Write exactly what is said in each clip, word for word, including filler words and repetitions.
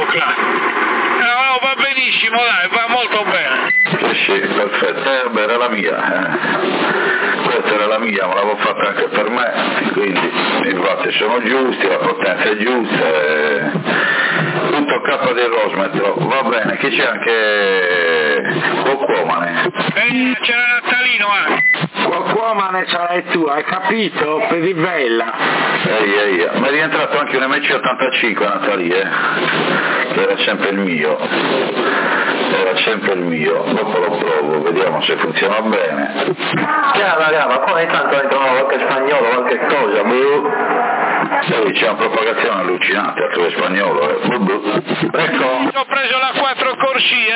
No, no, va benissimo, dai, va molto bene. Sì, sì, perfetto. Eh, beh, era la mia. Eh. Questa era la mia, ma l'avevo fatta anche per me, quindi i vatti sono giusti, la potenza è giusta. Eh. Tutto K del Rosmetro, va bene, che c'è anche Quaquomane. E c'era Natalino anche. Quaquomane sarai tu, hai capito? Pedivella. Ehi, ehi, mi è rientrato anche un M C ottantacinque Natali, eh, che era sempre il mio, era sempre il mio, dopo lo provo, vediamo se funziona bene. Chiaro, raga, ma poi intanto entrano qualche spagnolo, qualche cosa, boh. Sì, c'è una propagazione allucinante al tuo spagnolo, eh. Ecco. Ho preso la quattro corsie,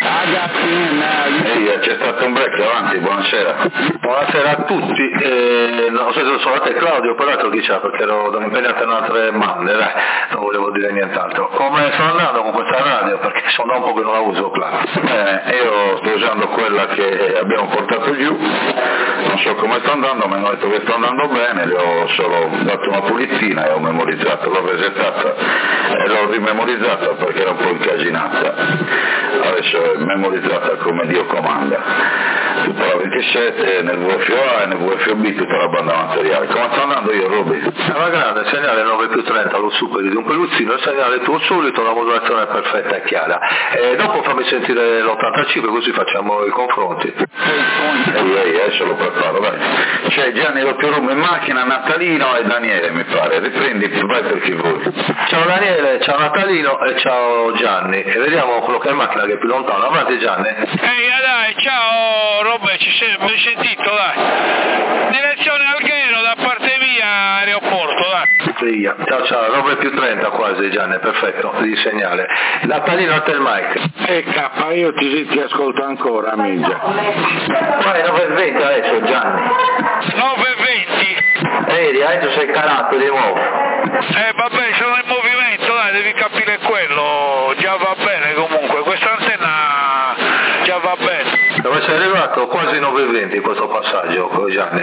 dai. Ehi, c'è stato un break avanti, buonasera. Buonasera a tutti, eh, non so se sono te Claudio, peraltro chi c'è, perché ero impegnato in altre mande, dai, non volevo dire nient'altro. Come sto andando con questa radio? Perché sono da un po' che non la uso, Claudio. Bene, io sto usando quella che abbiamo portato giù, non so come sta andando, mi hanno detto che sta andando bene, le ho solo dato una pulizina e ho memorizzato, l'ho resettata e l'ho rimemorizzata perché era un po' incasinata, adesso è memorizzata come Dio comanda. Tutta la ventisette nel V F O A e nel V F O B tutta la banda materiale. Come sto andando io, Roby? Alla grande, segnale nove più trenta, lo superi di un peluzzino, il segnale tuo solito, la modulazione è perfetta e chiara. E dopo fammi sentire l'ottantacinque così facciamo i confronti. Ehi, ehi, adesso lo preparo, dai. C'è Gianni Doppio Rummo in macchina, Natalino e Daniele mi pare. Riprendi, vai per chi vuoi. Ciao Daniele, ciao Natalino e ciao Gianni. E vediamo quello che è in macchina che è più lontano. Avanti Gianni. Ehi, dai, ciao Robbe, ci sei ben sentito, dai. Direzione Alghero da parte mia, aeroporto, dai. Via. Ciao ciao, nove più trenta quasi Gianni, perfetto, di segnale. Natalino a te il mic. E K, io ti, ti ascolto ancora, amica. Quale nove e venti adesso Gianni? nove e venti. Vedi, adesso sei calato di nuovo. Eh vabbè, sono in movimento, dai, devi capire quello, già va bene comunque, questa antenna già va bene. Dove sei arrivato? Quasi nove e venti in questo passaggio, Gianni.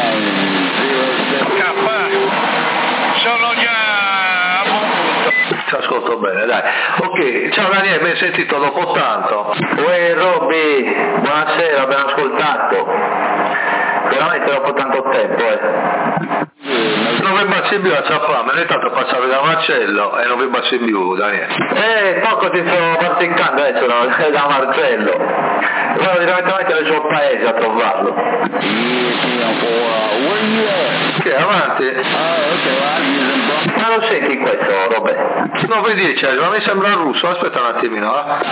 K, sono già a buon punto. Ti ascolto bene, dai. Ok, ciao Daniele, ben sentito dopo tanto. Uè Robby, buonasera, ben ascoltato. Veramente dopo tanto tempo, eh. Non vi bassi più a Ciappame, intanto passavi da Marcello e non vi bassi più, Daniele. Eh, poco ti sto particando adesso no? Da Marcello. Vado direttamente nel suo paese a trovarlo. Che avanti? Ma lo senti questo, Robè? nove dieci, ma mi sembra russo, aspetta un attimino,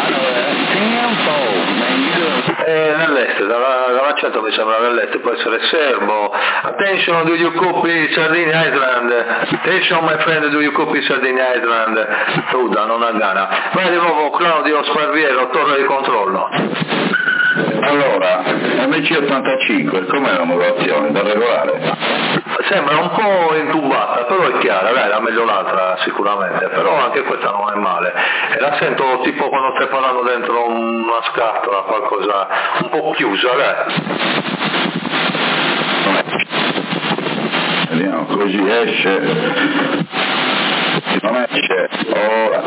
eh. Eh, nell'est, dall'accento mi sembra nell'est, può essere serbo. Attention, do you copy Sardinia Island? Attention my friend, do you copy Sardinia Island? Ruda, non a Ghana. Vai di nuovo Claudio Sparviero, torre di controllo. Allora, M C ottantacinque, com'è la modulazione? Da regolare? Sembra un po' intubata, però è chiara, dai, la meglio l'altra sicuramente, però anche questa non è male. E la sento tipo quando stai parlando dentro una scatola, qualcosa un po' chiusa, dai. Vediamo, così esce. Non esce. Ora.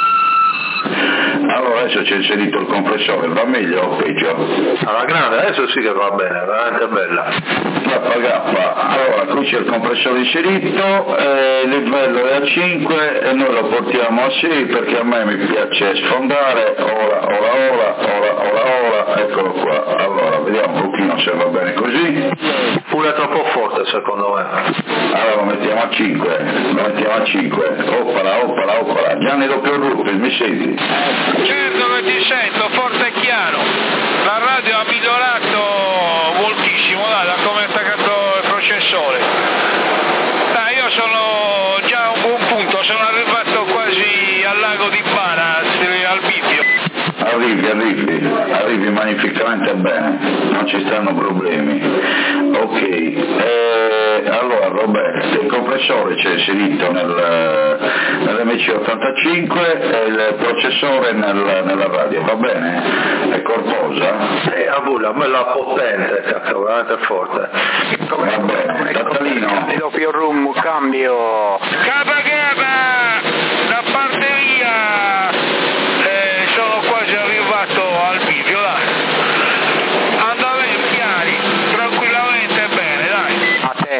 Allora adesso c'è inserito il compressore, va meglio o peggio? Alla grande, adesso sì che va bene, veramente bella. K K, allora qui c'è il compressore inserito, eh, il livello è a cinque e noi lo portiamo a sei perché a me mi piace sfondare, ora, ora, ora, ora, ora, ora, eccolo qua. Allora vediamo un pochino se va bene così. Pure troppo forte secondo me. Allora lo mettiamo a cinque, lo mettiamo a cinque, oppala, oppala, oppala. Gianni Doppio Rummo, mi senti? Certo che ti sento, forte e chiaro. La radio ha migliorato moltissimo, dai, da come è attaccato il processore. Dai, io sono già a un buon punto, sono arrivato quasi al lago di Bara, al bivio. Arrivi, arrivi, arrivi magnificamente bene, non ci stanno problemi. Ok, eh, allora Roberto, il compressore c'è inserito nel, nell'M C ottantacinque e il processore nel, nella radio, va bene? È corposa? Eh, a bulla, bella potente, cazzo, veramente forte. Va bene, Natalino. Doppio Rummo, cambio. Capa capa, da parte mia.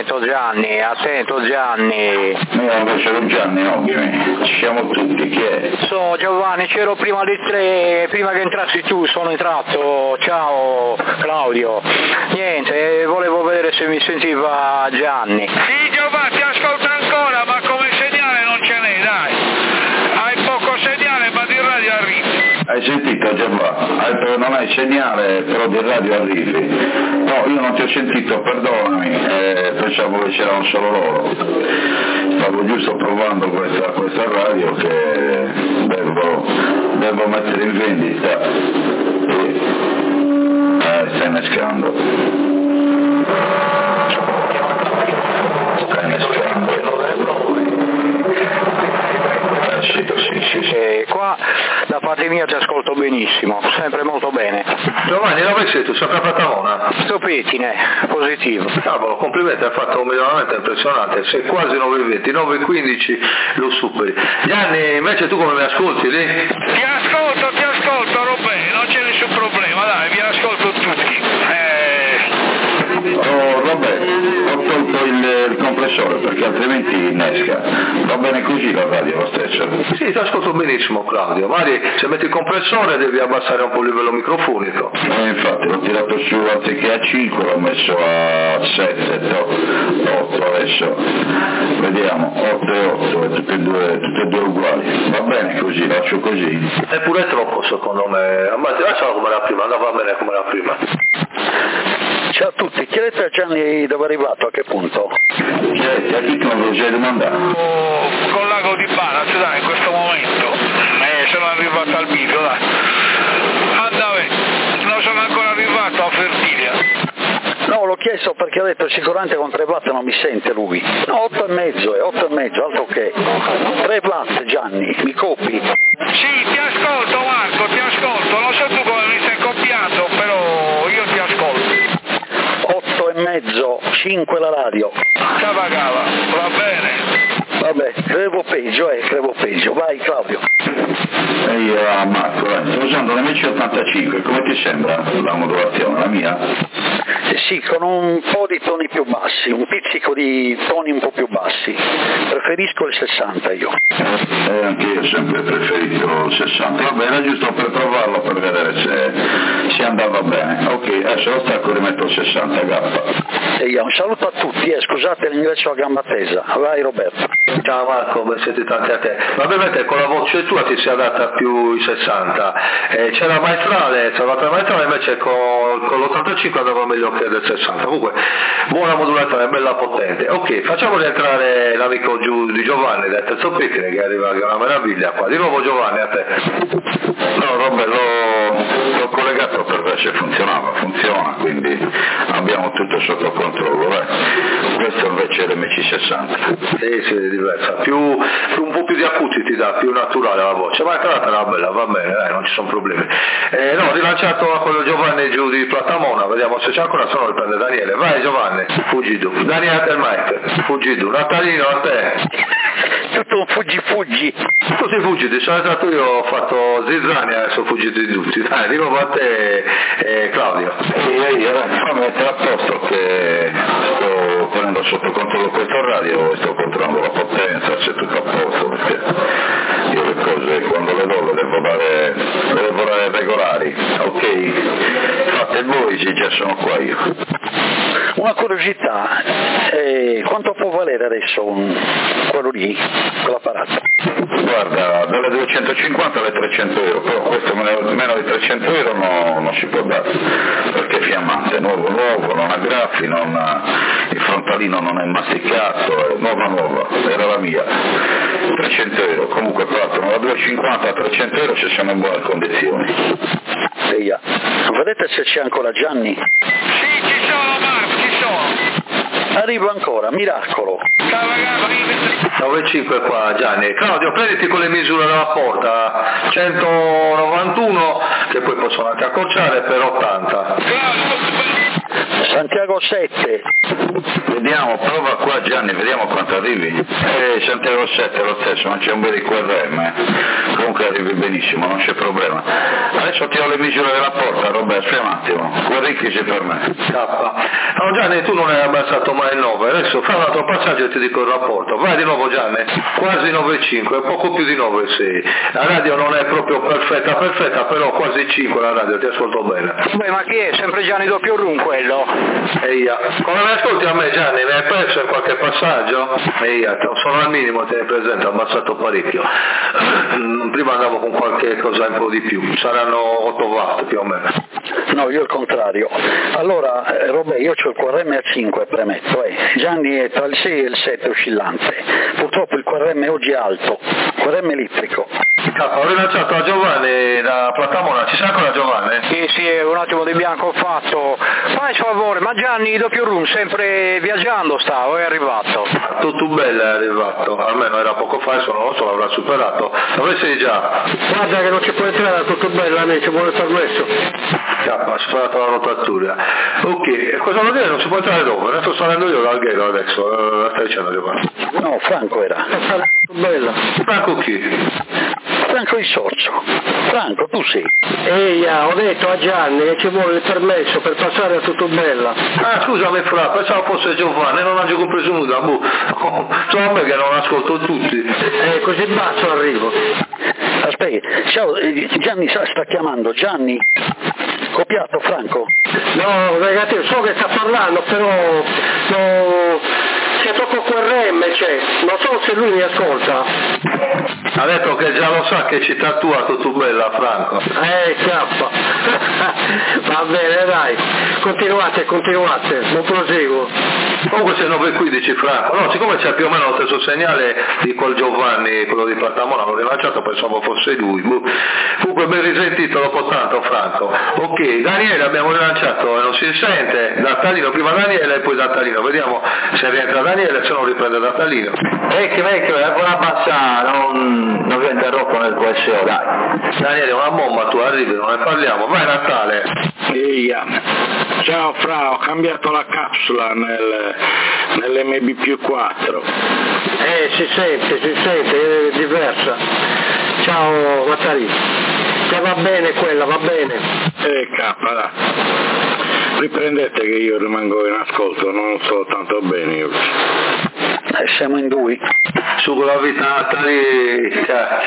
attento Gianni, attento Gianni. Io invece con Gianni oggi, ci siamo tutti, chi è? So Giovanni, c'ero prima di tre, prima che entrassi tu, sono entrato, ciao Claudio. Niente, volevo vedere se mi sentiva Gianni. Sì Giovanni, ti ascolto ancora, ma come segnale non ce n'è, dai. Hai poco segnale, ma di radio arrivi. Hai sentito Giovanni? Non hai segnale, però di radio arrivi. No, io non ti ho sentito, perdonami, eh, pensavo che c'erano solo loro. Stavo giusto provando questa, questa radio che devo, devo mettere in vendita. E, eh, stai innescando. Stai innescando. Eh, sì, sì, sì, sì. E qua da parte mia ti ascolto benissimo, sempre molto bene. Giovanni, dove sei tu? Sempre a Pratamona? Sto pettine, positivo. Cavolo, complimenti, hai fatto un miglioramento impressionante, sei quasi nove venti, nove quindici lo superi. Gianni, invece tu come mi ascolti lì? Ti ascolto, ti ascolto Robè, non c'è nessun problema, dai, vi ascolto tutti. Eh... Oh, vabbè, ho tolto il, il compressore perché altrimenti innesca. Va bene così la radio lo stesso? Sì, ti ascolto benissimo Claudio, magari se metti il compressore devi abbassare un po' il livello microfonico. Eh, infatti l'ho tirato su anziché a cinque, l'ho messo a sette, otto adesso. Vediamo, otto e otto, tutte e due, tutte e due uguali. Va bene così, faccio così. Eppure è troppo secondo me, ma lascialo come era prima, andava bene come era prima. Ciao a tutti, chiedete a Gianni dove è arrivato, a che punto? Chiedete a chi non lo già domandato? Oh, con l'ago di Banaz, dai, in questo momento. Eh, sono arrivato al bivio, dai. Andave, non sono ancora arrivato a Fertilia. No, l'ho chiesto perché ho detto sicuramente con tre watt non mi sente lui. No, otto e mezzo, è otto e mezzo, altro che. tre watt Gianni, mi copi? Sì, ti ascolto Marco, ti ascolto, non so tu come mi stai copiando, però io ti ascolto. otto e mezzo, cinque la radio. Cava cava, va bene. Vabbè, credevo peggio, eh, credevo peggio. Vai Claudio. E io a Marco, eh, sto usando l'M C ottantacinque, come ti sembra la modulazione, la mia? Eh sì, con un po' di toni più bassi, un pizzico di toni un po' più bassi. Preferisco il sessanta io. Eh, anche io ho sempre preferito il sessanta. Vabbè, era giusto per provarlo, per vedere se, se andava bene. Ok, adesso lo stacco e rimetto il sessanta, gaffa. E io un saluto a tutti, eh, scusate l'ingresso a gamba tesa. Vai Roberto. Ciao Marco, ben sentito anche a te. Ovviamente con la voce tua ti si adatta più i sessanta. Eh, c'è la maestrale, c'è la maestrale invece con, con l'ottantacinque andava meglio che del sessanta. Comunque, buona modulazione, bella potente. Ok, facciamo rientrare l'amico giù di Giovanni del terzo Picnic che arriva, che è una meraviglia qua. Di nuovo Giovanni, a te. No, Robbe, l'ho, l'ho collegato per vedere se funzionava, funziona, quindi abbiamo tutto sotto controllo. Eh. Questo invece è l'M C sessanta. Sì, sì, è diversa, più, più un po' più di acuti ti dà, più naturale la voce, ma è stata una bella, va bene, dai, non ci sono problemi. Eh, no, rilanciato a quello Giovanni giù di Pratamona, vediamo se c'è ancora, se no riprende Daniele. Vai Giovanni, fuggi tu. Daniele del Mike, fuggi tu. Natalino a te. Tutto un fuggi fuggi. Tutti fuggiti, sono entrato io, ho fatto zizzani, adesso fuggiti tutti. Dai, di nuovo a te eh, Claudio. E io fammi mettere a posto che sto tenendo sotto controllo questo radio e sto controllando la potenza, c'è tutto a posto, perché io le cose quando le do le devo dare, le devo dare regolari, ok? Fate voi, sì, già sono qua io. Una curiosità, eh, quanto può valere adesso un, quello lì, quell'apparato? Guarda, dalle duecentocinquanta alle trecento euro, però questo meno, meno di trecento euro no, non si può dare, perché è fiammante, nuovo nuovo, non ha graffi, non ha, il frontalino non è masticato, è nuova nuova, era la mia, trecento euro, comunque partono da duecentocinquanta a trecento euro se siamo in buone condizioni. Eia. Vedete se c'è ancora Gianni? Sì, ci sono Marco, ci sono. Arrivo ancora, miracolo. Ciao ragazzi. nove cinque qua Gianni. Claudio, prenditi con le misure della porta, centonovantuno, che poi possono anche accorciare per ottanta. Claudio, Santiago sette. Vediamo, prova qua Gianni, vediamo quanto arrivi. Eh, Santiago sette lo stesso, non c'è un bel I Q R M, eh. Comunque arrivi benissimo, non c'è problema. Adesso ti ho le misure della porta, Roberto, aspetta un attimo, guardichi per me. K. No Gianni, tu non hai abbassato mai il nove, adesso fai un altro passaggio e ti dico il rapporto. Vai di nuovo Gianni, quasi nove virgola cinque, poco più di nove virgola sei. La radio non è proprio perfetta, perfetta, però quasi cinque la radio, ti ascolto bene. Beh, ma chi è? Sempre Gianni doppio rum quello? Eia, come mi ascolti a me Gianni? Mi hai perso in qualche passaggio? Eia, sono al minimo, te ne presento, ho abbassato parecchio. Prima andavo con qualche cosa un po' di più, saranno otto watt più o meno. No, io il contrario. Allora, eh, Robè, io ho il Q R M a cinque, premetto, eh. Gianni è tra il sei e il sette oscillante. Purtroppo il Q R M oggi è alto, Q R M elettrico. Ho rilanciato a Giovanni da Platamona, ci sei ancora Giovanni? Sì, sì, un attimo di bianco ho fatto. Fai il favore, ma Gianni doppio room sempre viaggiando sta o è arrivato? Tutto bello è arrivato, almeno era poco fa, adesso non lo so, l'avrà superato. Dove sei già? Guarda che non ci può entrare a tutto bello, a me ci vuole permesso. Ha superato la rotatura. Ok, cosa vuol dire? Non si può entrare dopo? Ne sto salendo io l'alghero adesso, la stai dicendo Giovanni? No, Franco era. Tutto bello. Franco chi? Franco il sorcio. Franco, tu sei. Ehi, ho detto a Gianni che ci vuole il permesso per passare a tutto bella. Ah, scusami Fra, pensavo fosse Giovanni, non ho compreso nulla, boh. Oh, sono a me che non ascolto tutti. Eh, così basso arrivo. Aspetta, ciao, Gianni sta chiamando, Gianni. Copiato Franco? No, ragazzi, so che sta parlando, però no, c'è troppo Q R M, c'è. Non so se lui mi ascolta. Ha detto che già lo sa che ci tatua tutto bella Franco. Eh, chiappa. Va bene, dai. Continuate, continuate, non proseguo. Comunque c'è nove quindici Franco. No, siccome c'è più o meno lo stesso segnale di quel Giovanni, quello di Platamona, l'ho rilanciato, pensavo fosse lui. Comunque ben risentito dopo tanto Franco. Ok, Daniele abbiamo rilanciato e non si sente. Dattalino, prima Daniele e poi Dattalino. Vediamo se rientra Daniele, se non riprende Dattalino. Vecchio, vecchio, è buona bassa, non, non vi interrompo nel Q S O, dai. Daniele, una bomba, tu arrivi, non ne parliamo. Vai Natale. Eia. Ciao Fra, ho cambiato la capsula nel, nell'M B più quattro. Eh, si sente, si sente, è diversa. Ciao Mattari. Che va bene quella, va bene. Eh, cappa, dai. Riprendete che io rimango in ascolto, non sto tanto bene io. Eh, siamo in due. Su con la vita Natali.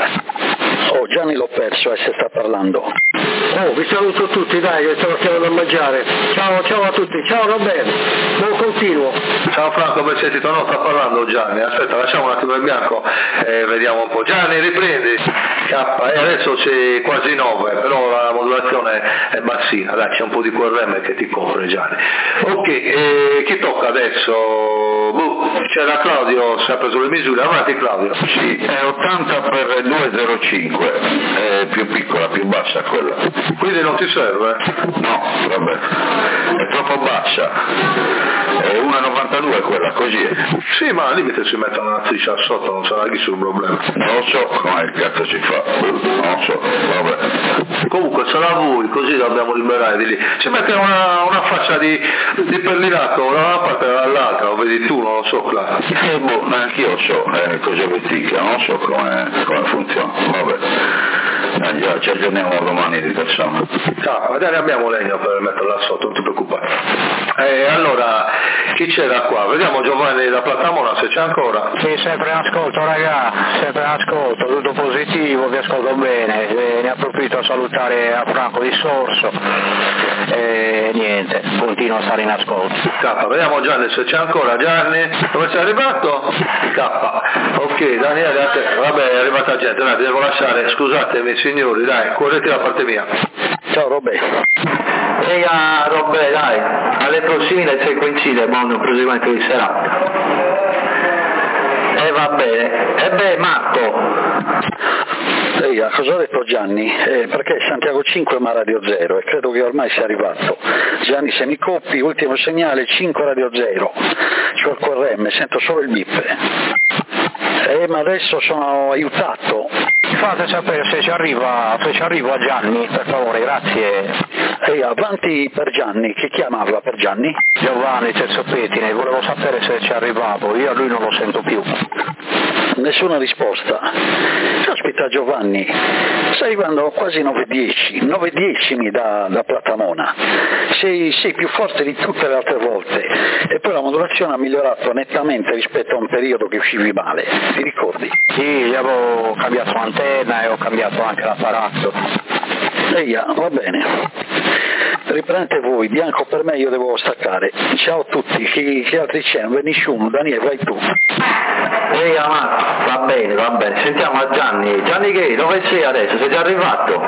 Oh, Gianni l'ho perso, eh, se sta parlando. Oh, vi saluto tutti, dai, che stiamo chiamando a mangiare. Ciao, ciao a tutti, ciao Roberto, buon continuo. Ciao Franco, ben sentito, no, sta parlando Gianni, aspetta, lasciamo un attimo il bianco e vediamo un po'. Gianni, riprendi. K, e adesso c'è quasi nove, però la modulazione è bassina, dai, c'è un po' di Q R M che ti copre Gianni. Ok, e chi tocca adesso? Boh, c'era Claudio, si è preso le misure, avanti Claudio. Sì, è ottanta per due zero cinque, è più piccola, più bassa quella. Quindi non ti serve? No, vabbè, è troppo bassa, è uno virgola novantadue quella, così è. Sì, ma al limite si mettono una striscia sotto, non sarà nessun problema. Non lo so come il cazzo si fa, non lo so, vabbè. Comunque sarà voi, così dobbiamo liberare di lì. Si mette una, una fascia di, di perlinato da una parte e dall'altra, lo vedi tu, non lo so, Claudio. Eh, boh, neanche io so eh, cosa vesticchia, non so come, come funziona, vabbè. Eh, già, ci aggiorniamo domani di persona. Ah, magari abbiamo legno per metterla sotto, non ti preoccupare. E allora, chi c'era qua? Vediamo Giovanni da Platamona se c'è ancora. Sì, sempre in ascolto raga, sempre in ascolto, tutto positivo, vi ascolto bene, e ne approfitto a salutare a Franco di Sorso e niente, continuo a stare in ascolto. K, vediamo Gianni se c'è ancora. Gianni, dove sei arrivato? K, ok, Daniele, a te. Vabbè, è arrivata gente, dai, devo lasciare, scusatemi signori, dai, correte da parte mia. Ciao Roberto. Ehi a Robè, dai, alle prossime se coincide, buon proseguimento di serata. E eh, va bene. E beh, Marco. Ehi, cosa ha detto Gianni? Eh, perché Santiago cinque ma Radio zero e credo che ormai sia arrivato. Gianni, se mi copi, ultimo segnale cinque Radio zero. C'ho il Q R M, sento solo il bip. Eh, ma adesso sono aiutato. fate sapere se ci arriva, se ci arriva Gianni, per favore, grazie. Ehi, avanti per Gianni, chi chiamava per Gianni? Giovanni Terzo Pettine, volevo sapere se ci arrivavo, io a lui non lo sento più. Nessuna risposta. Caspita Giovanni, stai arrivando quasi nove dieci, nove decimi da, da Platamona, sei, sei più forte di tutte le altre volte e poi la modulazione ha migliorato nettamente rispetto a un periodo che uscivi male, ti ricordi? Sì, gli avevo cambiato l'antenna e ho cambiato anche l'apparato. Ehi, va bene. Riprendete voi, Bianco per me, io devo staccare. Ciao a tutti, chi, chi altri c'è? Non venisce uno, Daniele, vai tu. Ehi Marco, va bene, va bene, sentiamo a Gianni. Gianni che dove sei adesso? Sei già arrivato?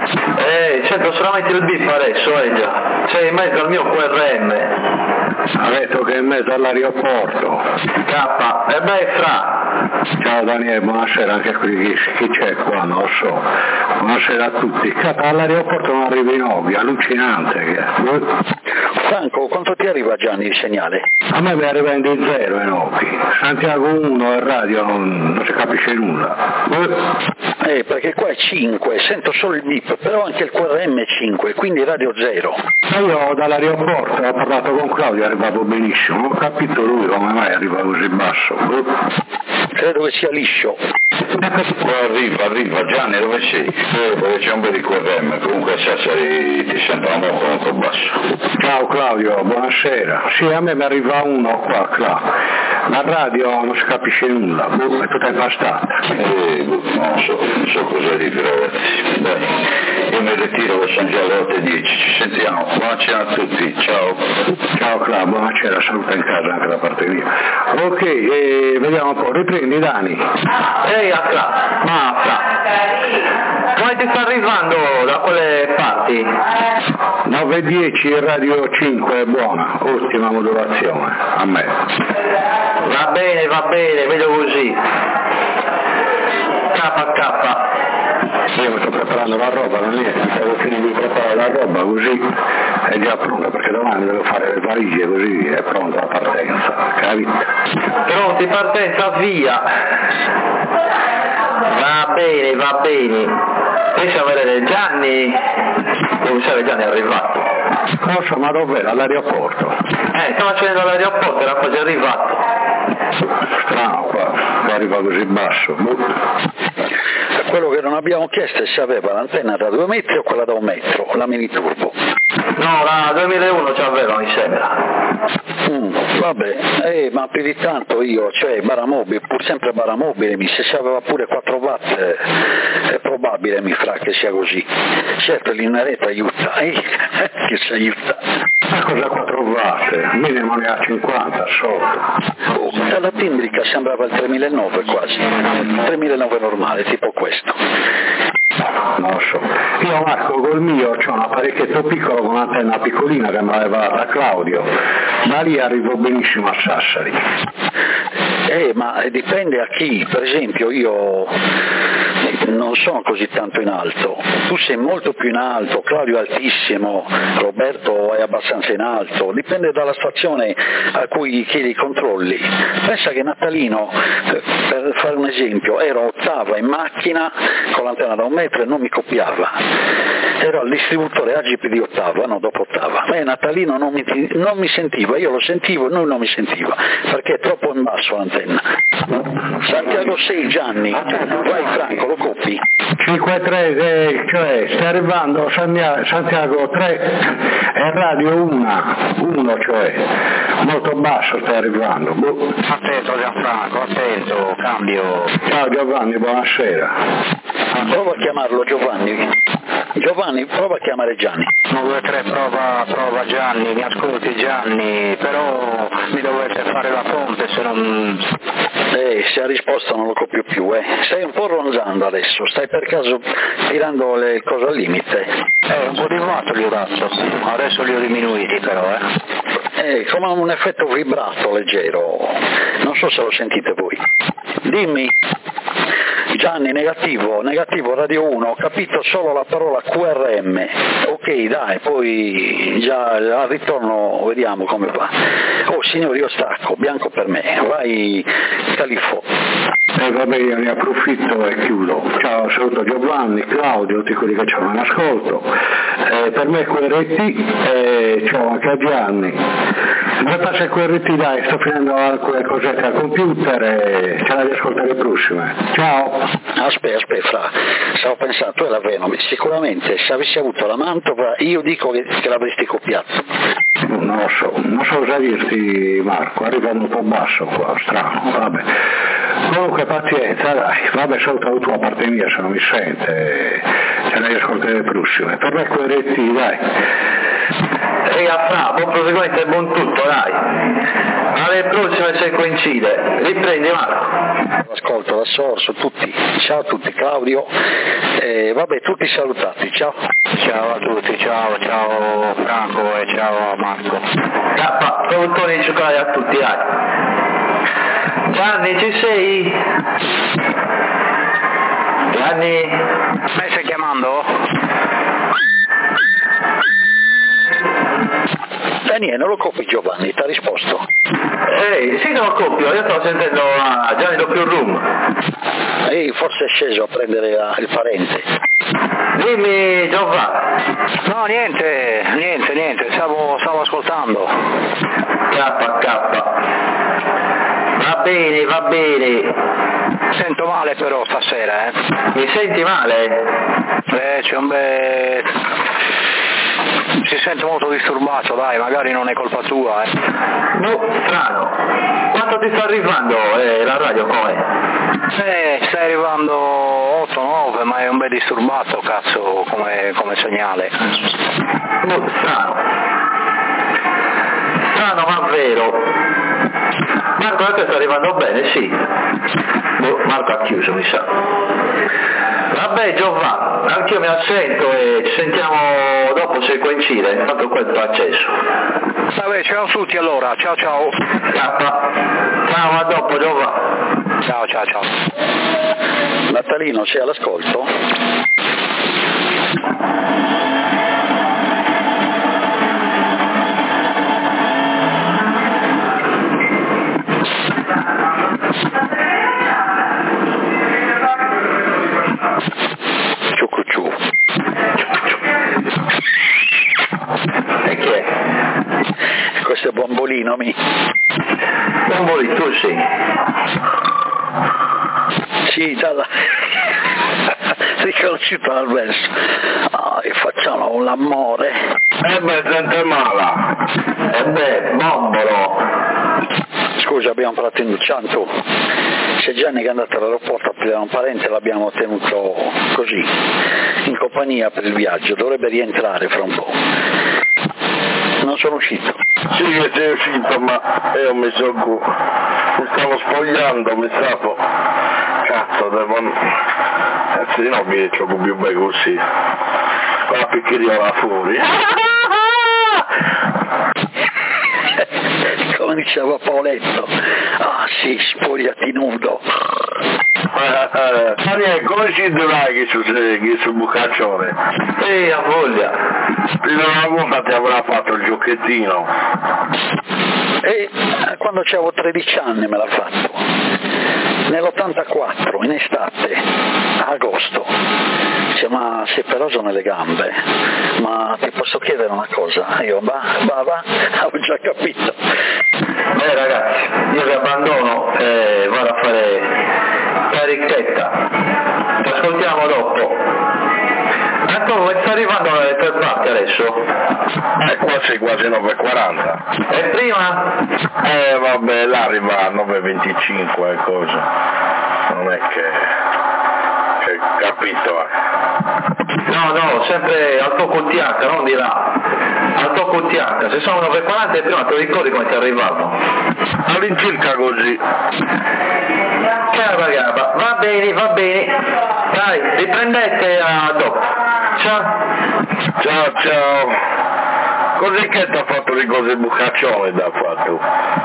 Eh, sento solamente il bip adesso, eh già. Sei in mezzo al mio Q R M. Ha detto che è in mezzo all'aeroporto. K, e beh fra. Ciao Daniele, buonasera anche qui, chi, chi c'è qua? Non lo so. Buonasera a tutti. Capa, all'aeroporto non arriva in Obi, allucinante che è. Franco, quanto ti arriva Gianni il segnale? A me mi arriva in di zero in Obi. Santiago uno e radio non, non si capisce nulla. Eh, perché qua è cinque, sento solo il bip, però anche il Q R M è cinque, quindi radio zero. Io dall'aeroporto ho parlato con Claudio, è arrivato benissimo, non ho capito lui come mai arriva così basso. Credo che sia liscio. Arriva, arriva, Gianni dove sei? Dove c'è un po' di Q R M, comunque a Sassari ti sentono molto molto basso. Ciao Claudio, buonasera. Sì, a me mi arriva uno qua, qua. La radio non si capisce nulla, boh, è tutta impastata. Eh, non so, non so cosa dire ragazzi. Dai, io mi ritiro, sono già le otto e dieci, ci sentiamo, buona cena a tutti, ciao. Ciao Claudio, buonasera, saluta in casa anche da parte mia. Ok, eh, vediamo un po', riprendi Dani. Ehi Accra, ma fra. Come ti sta arrivando da quelle parti? nove dieci Radio cinque è buona, ottima modulazione, a me. Va bene, va bene, meglio così. K K. Io mi sto preparando la roba, non è? Stavo finendo di preparare la roba così è già pronta, perché domani devo fare le valigie così è pronta la partenza, capito? Pronti, partenza, via. Va bene, va bene. Pensa a vedere Gianni, devo sapere Gianni è arrivato. Non so, ma dov'è? All'aeroporto. Eh, stava facendo all'aeroporto, era quasi arrivato. Strano qua, qua arriva così basso. Quello che non abbiamo chiesto è se aveva l'antenna da due metri o quella da un metro, la mini turbo. No, la duemilauno ci aveva, mi sembra. Mm, vabbè, eh, ma più di tanto io, cioè baramobile, pur sempre baramobile, mi se si aveva pure quattro watt, eh, è probabile mi fra che sia così. Certo l'ineretta aiuta, eh, che si aiuta. Ma cosa quattro watt? Minimo ne ha cinquanta sotto. Oh, la timbrica sembrava il tremilanove quasi, tremilanove normale, tipo questo. Non lo so. Io Marco col mio ho un apparecchietto piccolo con un'antenna piccolina che mi aveva da Claudio, da lì arrivo benissimo a Sassari. Eh, ma dipende a chi, per esempio io non sono così tanto in alto, tu sei molto più in alto, Claudio è altissimo, Roberto è abbastanza in alto, dipende dalla stazione a cui chiedi i controlli. Pensa che Natalino, per fare un esempio, ero ottava in macchina con l'antenna da un metro e non mi copiava, ero al distributore A G P di ottava, no, dopo ottava, ma Natalino non mi, non mi sentiva, io lo sentivo e lui non mi sentiva, perché è troppo in basso l'antenna. Santiago sei Gianni, vai Franco, lo copi? cinque tre, eh, cioè stai arrivando Santiago tre e radio uno, cioè molto basso stai arrivando. Boh. Attento Gianfranco, attento, cambio. Ciao Giovanni, buonasera. Prova a chiamarlo Giovanni. Giovanni, prova a chiamare Gianni. uno due tre, prova, prova Gianni, mi ascolti Gianni, però mi dovete fare la fonte se non... Eh, se ha risposto non lo copio più, eh. Stai un po' ronzando adesso, stai per caso tirando le cose al limite? Eh, un po' di watt li ho dato, adesso li ho diminuiti però, eh. Eh, come un effetto vibrato leggero, non so se lo sentite voi. Dimmi. Gianni, negativo, negativo Radio uno, ho capito solo la parola Q R M. Ok, dai, poi già al ritorno vediamo come va. Oh signori, io stacco, bianco per me, vai Califo. E vabbè, io ne approfitto e chiudo. Ciao, saluto Giovanni, Claudio, tutti quelli che ci hanno in ascolto. Eh, per me è Q R T, e ciao anche a Gianni. In realtà c'è Q R T, dai, sto finendo alcune cosette al computer e ce la riascoltare le prossime. Ciao. Aspetta, aspetta, Fra, stavo pensando, tu e la Venom, sicuramente se avessi avuto la Mantova io dico che, che l'avresti copiato. Non lo so, non so cosa dirti Marco, arriva un po' basso qua, strano, vabbè. Comunque pazienza, dai, vabbè, saluto la tua parte mia se non mi sente, ce la riascoltare le prossime. Per me Q R T, dai. Ehi Fra, buon proseguimento e buon tutto, dai. Alle prossime se coincide. Riprendi Marco. Ascolto da Sorso, tutti, ciao a tutti, Claudio, eh, vabbè, tutti salutati, ciao. Ciao a tutti, ciao, ciao Franco e ciao Marco. K, produttori di giocare a tutti, dai. Gianni, ci sei? Gianni? Mi stai chiamando? Daniele, non lo copi Giovanni, ti ha risposto? Ehi, sì che lo copio, io stavo sentendo a Gianni doppio room. Ehi, forse è sceso a prendere la, il parente. Dimmi Giovanni. No, niente, niente, niente, stavo, stavo ascoltando. K, K. Va bene, va bene. Sento male però stasera, eh. Mi senti male? Eh, c'è un bel... Si sente molto disturbato, dai, magari non è colpa tua, eh. No, strano. Quanto ti sta arrivando eh, la radio com'è? Eh, sta arrivando otto nove, ma è un bel disturbato, cazzo, come, come segnale. No, strano. Strano ma vero. Marco, a te sta arrivando bene, sì. No, Marco ha chiuso, mi sa. Vabbè Giovanni, anch'io mi assento e ci sentiamo dopo se coincide, intanto questo è acceso. Vabbè, ciao a tutti allora, ciao ciao. Ciao, a dopo Giovanni. Ciao ciao ciao. Natalino, sei all'ascolto? Ciucucciù. E chi è? Questo è Bombolino, mi. Bombolino, tu sì. Sì, dalla... riconosciuto dal verso. Oh, e facciamo l'amore. Eh beh, sente male. E beh, bombolo. Scusa, abbiamo parlato in Cianto. C'è Gianni che è andato all'aeroporto a prendere un parente, l'abbiamo tenuto così, in compagnia per il viaggio, dovrebbe rientrare fra un po'. Non sono uscito. Sì che sei uscito, ma io mi sono cu... mi stavo spogliando, mi stavo... Cazzo, devo... Anzi, no, mi faccio più bene così. Con la picchieria là fuori. Come diceva Paoletto, ah sì, spogliati nudo. Eh, eh, come ci dovrai che su, che su Bucaccione? Sì, a voglia. Prima una volta ti avrà fatto il giochettino. E quando avevo tredici anni me l'ha fatto. Nell'ottantaquattro, in estate, a agosto. Dice, ma sei peloso nelle gambe, ma ti posso chiedere una cosa? Io, va, va, va, avevo già capito. Beh ragazzi, io vi abbandono e vado a fare carichetta. Ci ascoltiamo dopo. Ecco, sta arrivando alle tre parti adesso? Eh, qua sei quasi nove e quaranta. E prima? Eh vabbè, là arriva a nove e venticinque e cosa. Non è che... che capito, eh. No, no, sempre al tocco T H, non di là. Al tocco T H, se sono nove e quaranta e prima te lo ricordi come ti arrivavo? All'incirca così. Ciao ragazzi, va bene, va bene. Dai, riprendete a dopo. Ciao. Ciao, ciao. Così che ti ha fatto le cose bucaccione da fatto?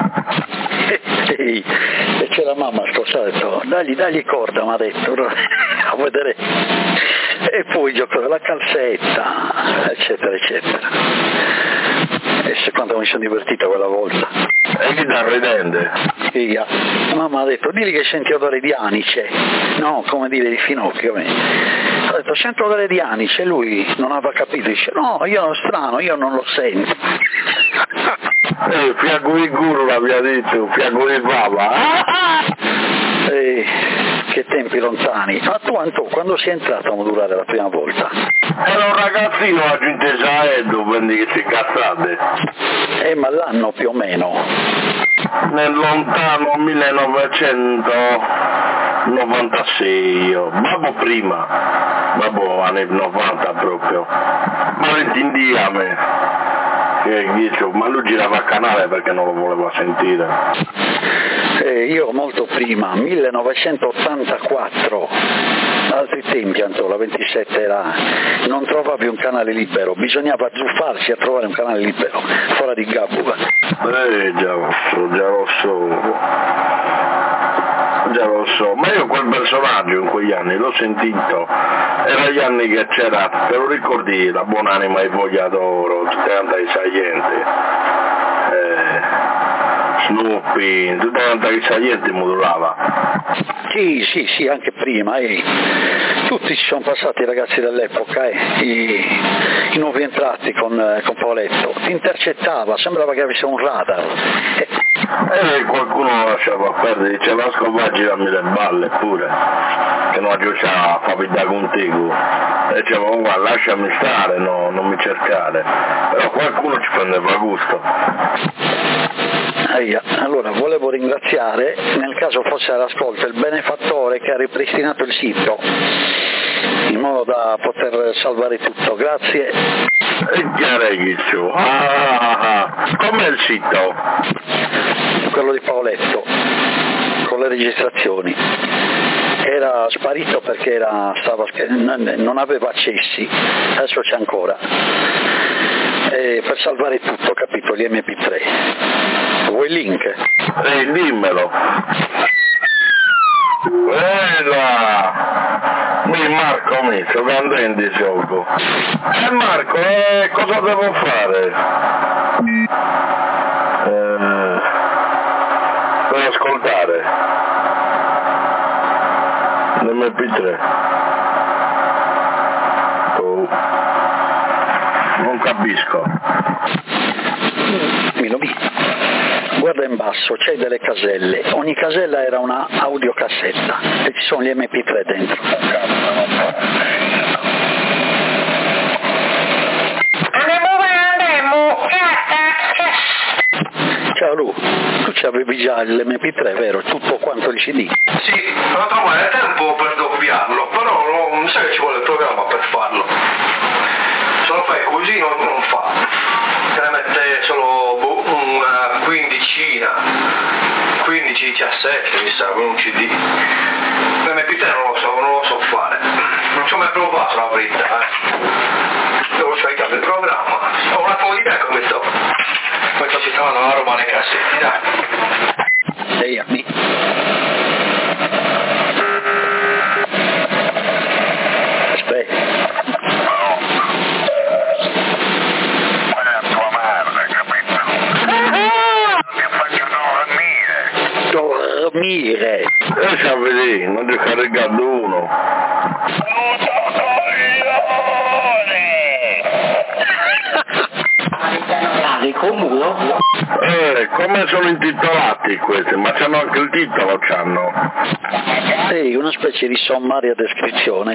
E c'è la mamma scosata, ha detto, dagli, dagli corda, mi ha detto, a vedere. E poi gioco della calzetta, eccetera, eccetera. E se quanto mi sono divertito quella volta. E chi sta ridendo? Figa. Mamma ha detto, digli che senti odore di anice. No, come dire di finocchio. Ha detto, sento odore di anice. E lui non aveva capito, dice, no, io non strano, io non lo sento. Eh, fianco di culo l'aveva detto, fianco di papa. Eh, che tempi lontani. Ma tu, Antò, quando sei entrato a modulare la prima volta? Era un ragazzino a Cintesaeddo, quindi che si cazzate. Eh, ma l'anno più o meno? Nel lontano millenovecentonovantasei, io. Babbo prima, babbo anni novanta proprio. Ma l'intendia a me. Che dicevo, ma lui girava a canale perché non lo voleva sentire. Eh, io molto prima, millenovecentottantaquattro, altri tempi, Antò, la ventisette era, non trovavi un canale libero, bisognava azzuffarsi a trovare un canale libero, fuori di Gabbuga. Eh, già lo so, già lo so. Già lo so, ma io quel personaggio in quegli anni l'ho sentito, era gli anni che c'era, te lo ricordi, la buonanima e Voglia d'Oro, tutte le salienti, eh, Snoopy, tutte le salienti modulava. Sì, sì, sì, anche prima, eh. Tutti ci sono passati i ragazzi dell'epoca, eh. I, i nuovi entrati con, eh, con Paoletto, ti intercettava, sembrava che avesse un radar. Eh. E qualcuno lo lasciava perdere, diceva Scopa girarmi le balle pure, che non giocava a Fabida contigo, e diceva oh, guarda, lasciami stare, no, non mi cercare, però qualcuno ci prendeva gusto. Aia. Allora volevo ringraziare, nel caso fosse all'ascolto, il benefattore che ha ripristinato il sito in modo da poter salvare tutto, grazie. E chiaro, ah, ah, ah. Com'è il sito? Quello di Paoletto, con le registrazioni. Era sparito perché era, stava, non aveva accessi, adesso c'è ancora. E per salvare tutto, capito, gli emme pi tre. Vuoi il link? Eh, dimmelo. Bella! Mi Marco mi sto andando di gioco. Eh Marco, eh, cosa devo fare? Eh, per ascoltare l'emme pi tre. Oh. Non capisco. Milo B. Guarda in basso, c'è delle caselle, ogni casella era una audiocassetta e ci sono gli emme pi tre dentro. Ciao Lu, tu ci avevi già l'emme pi tre, vero? Tutto quanto il C D? Sì, ho trovato il tempo per doppiarlo, però non sai che ci vuole il programma per farlo. Se lo fai così non, non fa. Te ne mette solo una quindicina, quindici diciassette mi sa, con un C D. L'emme pi tre non lo so, non lo so fare. Non ci ho mai provato la verità, eh. Devo cercare il programma. Ho un attimo di tempo come sto. Poi sto sistemando la roba nei cassetti, dai. Sei a me. Aspetta. Dormire. Lascia vedere, non ti caricando uno. Ali Comulo? Eh, come sono intitolati questi? Ma c'hanno anche il titolo, c'hanno. Sì, una specie di sommaria descrizione.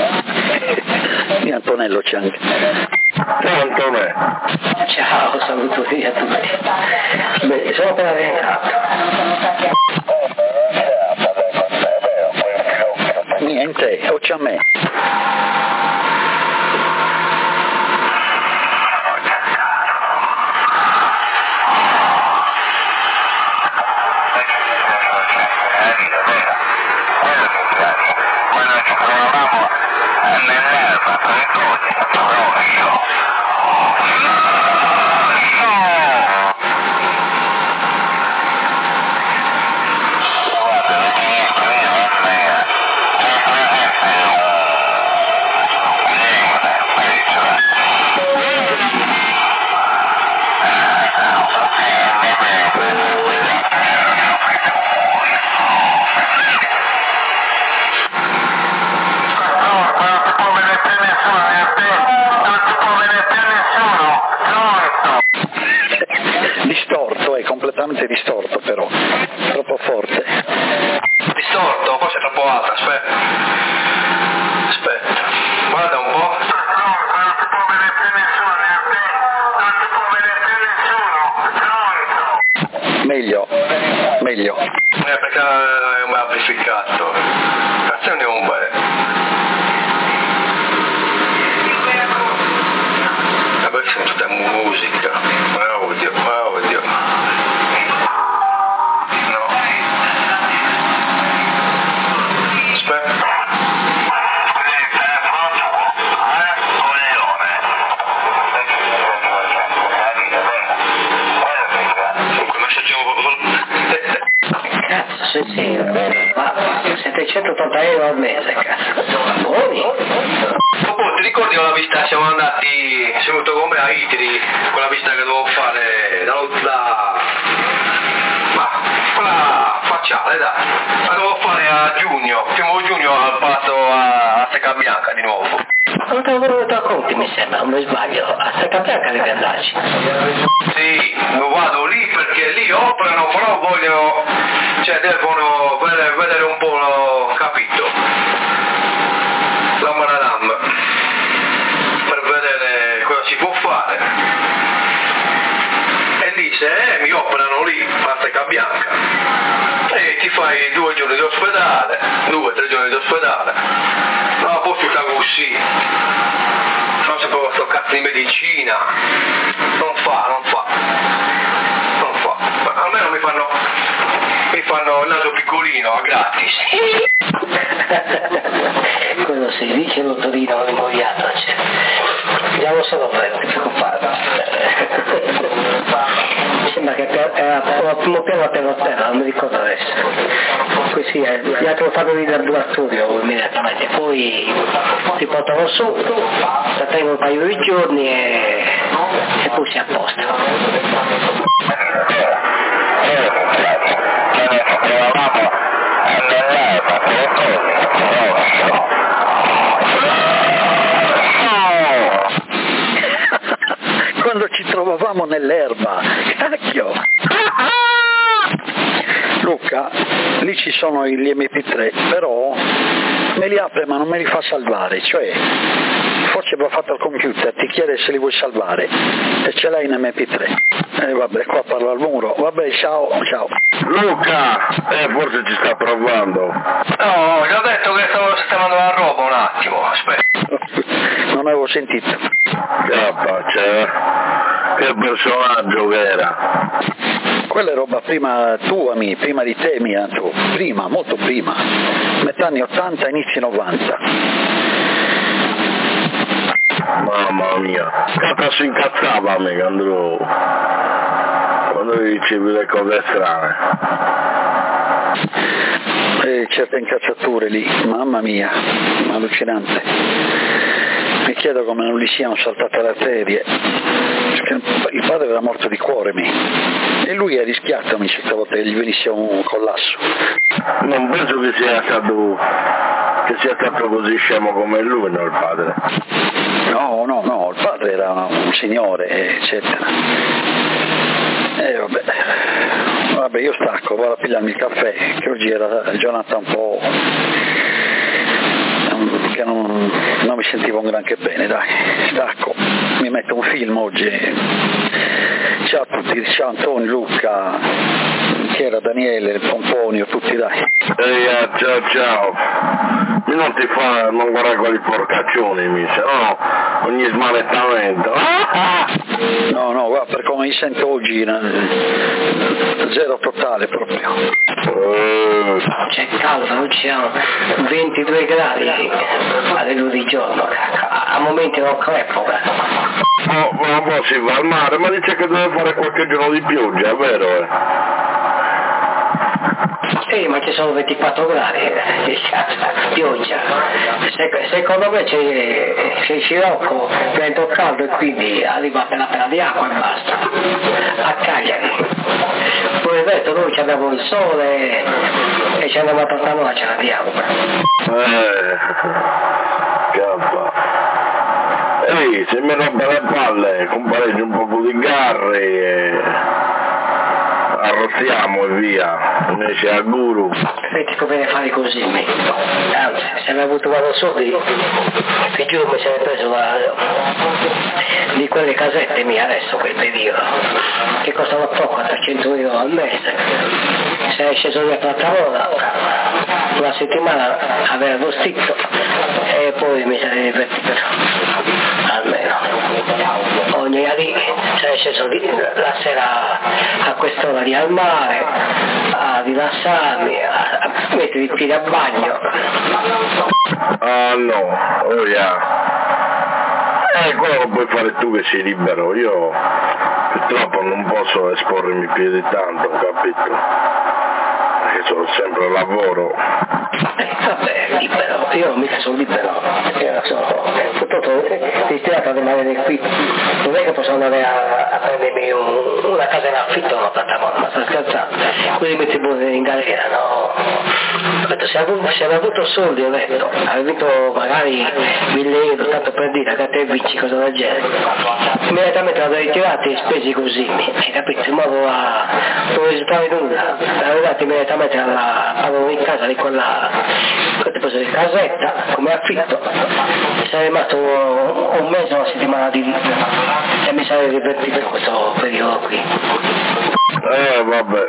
Di Antonello c'è anche. Ciao Antonè. Ciao, saluto via a tutti. Beh, sono appena rientrato. Niente, o c'è a me. Distorto, è completamente distorto però, troppo forte. Distorto, forse è troppo alto, aspetta. Aspetta, guarda un po'. Meglio, meglio. Eh, perché è un bel amplificato. Cazzo ne è un bel. Vabbè, sono tutta musica. Ma oddio, ma oddio. No. Aspetta. Cazzo, sì, sì, ma settecentottanta euro al mese, cazzo. Buoni. Dopo ti ricordi quella vista, siamo andati, siamo venuto con me a Itri, quella vista che dovevo fare da, da ma quella facciale dai, la dovevo fare a giugno, primo giugno al palazzo a, a Secca Bianca di nuovo. Non te l'avevo detto a Conti, mi sembra, non mi sbaglio, a Secca Bianca devi andarci. Sì, vado lì perché lì operano, però vogliono, cioè devono vedere, vedere un po', lo, capito, la Maradam, per vedere cosa si può fare. E lì se eh, mi operano lì a Secca Bianca e ti fai due giorni di ospedale, due, tre giorni di ospedale, no, poi tutta così, non sapevo sto cazzo di medicina, non fa, non fa, non fa, ma almeno mi fanno, mi fanno il naso piccolino a gratis. Quello si dice l'ottorino ingoiato, cioè. Andiamo solo per, non ti preoccupare. Mi sembra che era al primo piano a terra terra, non mi ricordo adesso. Così eh, gli altri lo fanno venire all'ambulatorio immediatamente, poi ti portano su, ti tengono un paio di giorni e, e poi sei a posto. Quando ci trovavamo nell'erba, cacchio! Luca, lì ci sono gli emme pi tre, però me li apre ma non me li fa salvare, cioè forse va fatto al computer, ti chiede se li vuoi salvare e ce l'hai in emme pi tre. E eh, vabbè, qua parlo al muro, vabbè, ciao, ciao. Luca, eh, forse ci sta provando. No, gli ho detto che stavo sistemando la roba un attimo, aspetta. Non avevo sentito. Cioè, che personaggio che era. Quella è roba prima tua, mi, prima di te, mia, tu. Prima, molto prima. Metà anni ottanta, inizi novanta. Mamma mia. Cazzo si incazzava a me quando, quando dicevi le cose strane. E certe incazzature lì, mamma mia, allucinante. Mi chiedo come non gli siano saltate le arterie, perché il padre era morto di cuore, mi. E lui ha rischiato certe volte che gli venisse un collasso. Non penso che sia stato che sia stato così scemo come lui, no, il padre. No, no, no, il padre era un signore, eccetera. E vabbè, vabbè, io stacco, vado a pigliarmi il caffè, che oggi era una giornata un po'... che non, non mi sentivo un granché bene, dai, stacco, mi metto un film oggi. Ciao a tutti, ciao Antonio, Luca, chi era Daniele, Pomponio, tutti, dai. Ehi, ciao ciao, non ti fa, non guardare quali porcaccioni, mi se no ogni smanettamento. No, no, guarda, per come mi sento oggi, zero totale proprio. C'è caldo, oggi siamo ventidue gradi alle due di giorno, a momenti non crepo. Oh, ma poi si va al mare, ma dice che deve fare qualche giorno di pioggia, vero? Eh? Sì, ma ci sono ventiquattro gradi, pioggia. Se, secondo me c'è, c'è il scirocco, vento caldo e quindi arriva appena appena di acqua e basta. A Cagliari. Poi il resto noi abbiamo il sole e ci andiamo a trattare, ce la diamo. Eh, cappa. Ehi, se mi rompe le palle, compareggi un po' di garri e arrostiamo e via, invece a guru. Senti come fare così, anzi, se avevo avuto quattro soldi, ti giuro mi sarei preso la, di quelle casette mie adesso quel periodo, che costano poco, trecento euro al mese. Sei sceso via per la moda, una settimana aveva lo stitto e poi mi sarei divertito, almeno. Ogni lì sei sceso lì, la sera a quest'ora lì al mare, a rilassarmi, a, a mettere i piedi a bagno. Ah no, oh yeah. Eh, quello lo puoi fare tu che sei libero, io purtroppo non posso espormi più di tanto, capito? Perché sono sempre al lavoro. Eh, vabbè, libero, io mica sono libero, io sono purtroppo destinato a rimanere qui, non è che posso andare a, a prendermi un, una casa in affitto, una piattaforma, ma sto scherzando, quindi metti pure in galera, no? Ho detto, se avevo avuto soldi, ho detto, avevo vinto magari mille euro, tanto per dire che te vinci, cosa del genere, immediatamente l'avrei ritirati e spesi così, hai capito, in modo a non risultare nulla, l'avrei dato immediatamente alla padrona di casa di quella, che ti posso dire, casetta, come affitto, sarei rimasto un, un mese o una settimana di vita e mi sarei divertito in questo periodo qui. Eh, vabbè.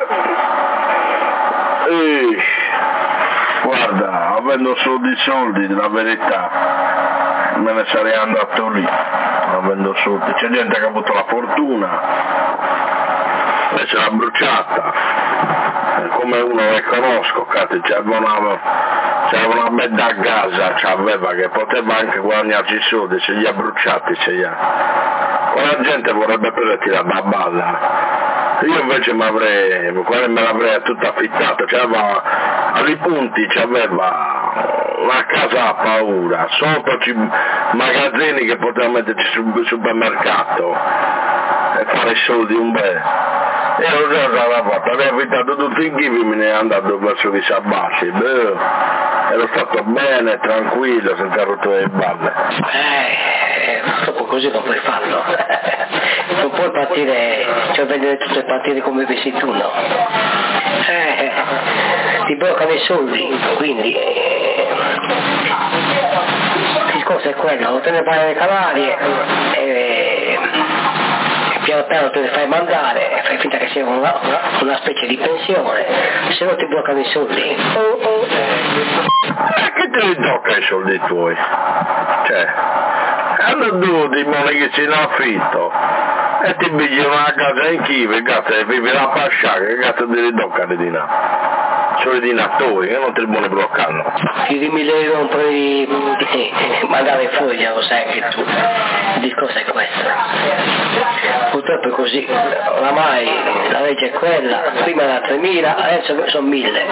Ehi. Guarda, avendo solo di soldi, la verità, me ne sarei andato lì, avendo soldi. C'è gente che ha avuto la fortuna e se l'ha bruciata, come uno che conosco, cazzo, c'aveva una, c'aveva una bella casa, c'aveva che poteva anche guadagnarci i soldi, se li ha bruciati, se li ha. Quella gente vorrebbe prenderti la balla. Io invece mi avrei, me l'avrei tutta affittata, c'aveva ai punti, c'aveva una casa a paura, sotto ci, magazzini che poteva metterci sul supermercato e fare soldi un bel. E non so cosa l'ha fatto, avrei affittato tutti i chivi, me ne è andato verso i Sabassi, beh, ero stato bene, tranquillo, senza rotture di balle. Eh, dopo così non puoi farlo. Non puoi partire, cioè vendere tutto e partire come avessi tu, no? Eh, ti bloccano i soldi, quindi eh, il discorso è quello, non te ne fai le cavali e, e piano piano te ne fai mandare e fai finta che sia una, una specie di pensione, se no ti bloccano i soldi. Oh, oh. E che te li tocca i soldi tuoi? Cioè, hanno due di money che ci in affitto e ti pigli una casa in chiave, cazzo, e vivi la pascià, che cazzo ti ritoccare di là? Solo di nattori, che non te li buoni bloccando. Più di mille euro non puoi mandare fuori, lo sai anche tu. Il discorso è questo. Purtroppo è così. Oramai la legge è quella, prima era tremila, adesso sono mille.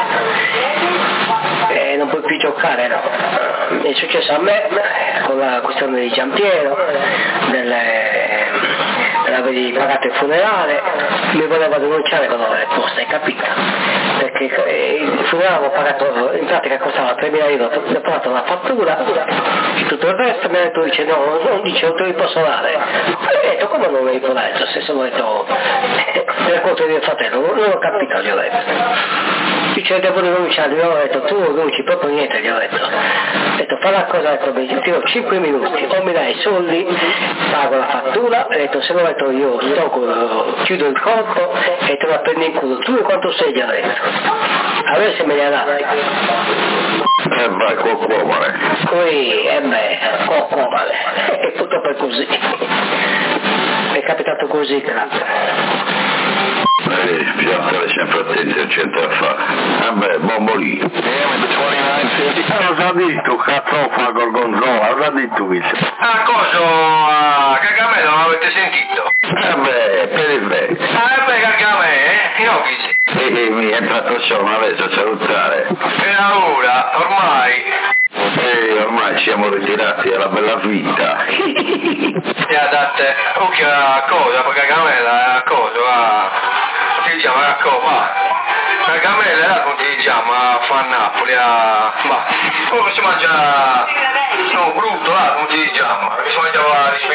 E non puoi più giocare, no. È successo a me con la questione di Giampiero, delle... avevi pagato il funerale, mi voleva denunciare con la risposta, hai capito? Perché il funerale avevo pagato, in pratica costava tremila euro, ho pagato la fattura, tutto il resto mi ha detto, dice no, non dice, non te li posso dare. Ho detto, come non me li può dare? Se sono detto, per conto del fratello, non, non ho capito, gli ho detto. Dice, devo denunciare, gli ho detto, tu non denunci proprio niente, gli ho detto. Ho detto, fa la cosa, ho detto, ti do cinque minuti, o mi dai i soldi, pago la fattura, ho detto, se no ho detto io stocco, chiudo il conto e te la prendi in culo, tu e quanto sei, gli ho detto. A me se me li ha dati. Eh beh, qualcuno vale. Poi, eh beh, qualcuno vale. E purtroppo è così. Mi è capitato così, grazie. Eh, bisogna stare sempre attenti al centro da fare. Vabbè, bombolì. Eh, lo sa detto, cazzo fa Gorgonzola, lo sa detto questo. Ah, cosa? A Gargamella non avete sentito? Vabbè, per il bene. Ah, beh, Gargamella, eh? Io chi sei? E mi è entrato solo adesso a salutare. E ora, ormai... E ormai ci siamo ritirati dalla bella vita. E adatte, occhio a cosa, perché Gargamella è a cosa, va... Ti diciamo, a cosa, va. Gargamella è come ti diciamo, a fa a Napoli, a... ma... come si mangia... no, brutto, là, come ti diciamo, si mangiava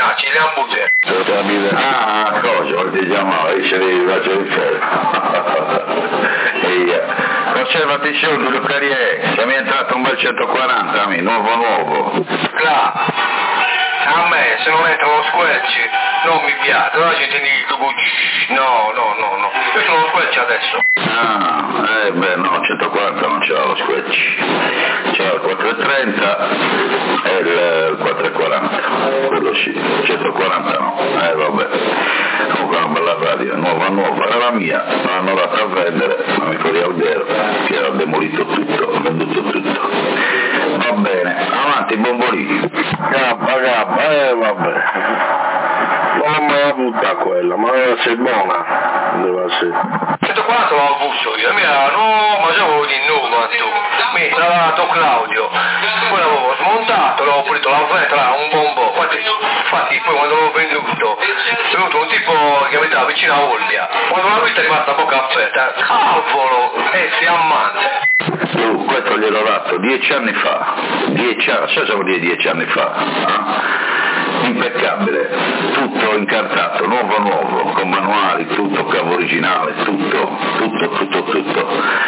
fornaci, le hamburger. Ah, cosa? Ti chiamava, dice di faccio di e conservati soldi, Lucarie, se mi è entrato un bel centoquaranta, nuovo nuovo. Claro. A me se non entra lo squelch non mi piace, allora ci tieni no, no, no, no, io sono lo squelch adesso. Ah, eh beh no, centoquaranta non c'era lo squelch, c'era il quattrocentotrenta e il quattrocentoquaranta, quello sì, centoquaranta no, eh vabbè, comunque una bella radio, nuova nuova, era la mia, non l'hanno data a vendere, l'amico di Aldero, che ha demolito tutto, ha venduto tutto. Va bene, avanti Bombolì. Cappa, cappa, eh vabbè. Non me la butta quella, ma sei buona. Deve essere. centoquaranta l'ho avuto io, mia no, ma già avevo di nuovo tu. Mi tra l'altro Claudio, poi l'avevo smontato, l'avevo pulito la vetra, un bombo, infatti, infatti poi quando l'ho venduto, è venuto un tipo che abitava vicino a Olbia, quando la vita è rimasta a bocca aperta, cavolo, è fiammante. Uh, questo gliel'ho dato dieci anni fa, dieci anni, sai vuol dire dieci anni fa? Eh? Impeccabile, tutto incartato, nuovo nuovo, con manuali, tutto cavo originale, tutto, tutto, tutto, tutto.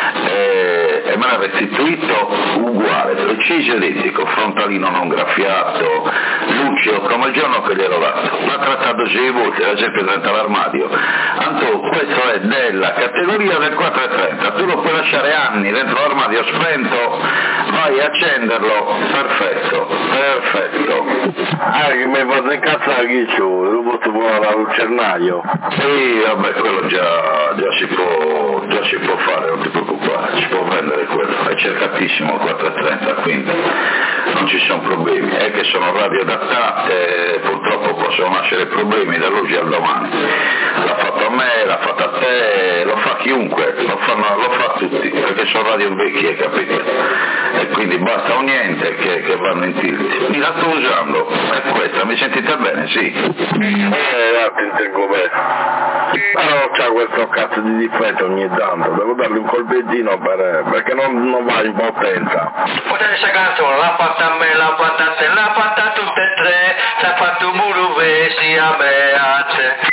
E, e me l'ha restituito uguale, preciso identico, frontalino non graffiato, lucido, come il giorno che gliel'ho dato. L'ha trattato sei volte, era sempre presente all'armadio. Anto, questo è della categoria del quattrocentotrenta, tu lo puoi lasciare anni dentro l'armadio spento, vai a accenderlo, perfetto, perfetto. Ah, che mi fate incazzare chi c'ho, lo posso provare al lucernaio. Sì, vabbè, quello già, già, si può, già si può fare, non ti preoccupare, si può vendere quello, è cercatissimo il quattrocentotrenta, quindi non ci sono problemi, è che sono radio adattate, purtroppo possono nascere problemi dall'oggi al domani. L'ha fatto a me, l'ha fatto a te, lo fa chiunque, lo, fanno, lo fa tutti, perché sono radio vecchie, capito? E quindi basta o niente che, che vanno in tilt. Mi la sto usando, è questa, mi sentite bene? Sì. Eh, ti tengo bene. Però c'ha questo cazzo di difetto ogni tanto, devo dargli un colpettino per, perché non, non va in potenza. Questa canzone l'ha fatta a me, l'ha fatta a te, l'ha fatta a tutte e tre, l'ha fatto Buruvesi a me, a te.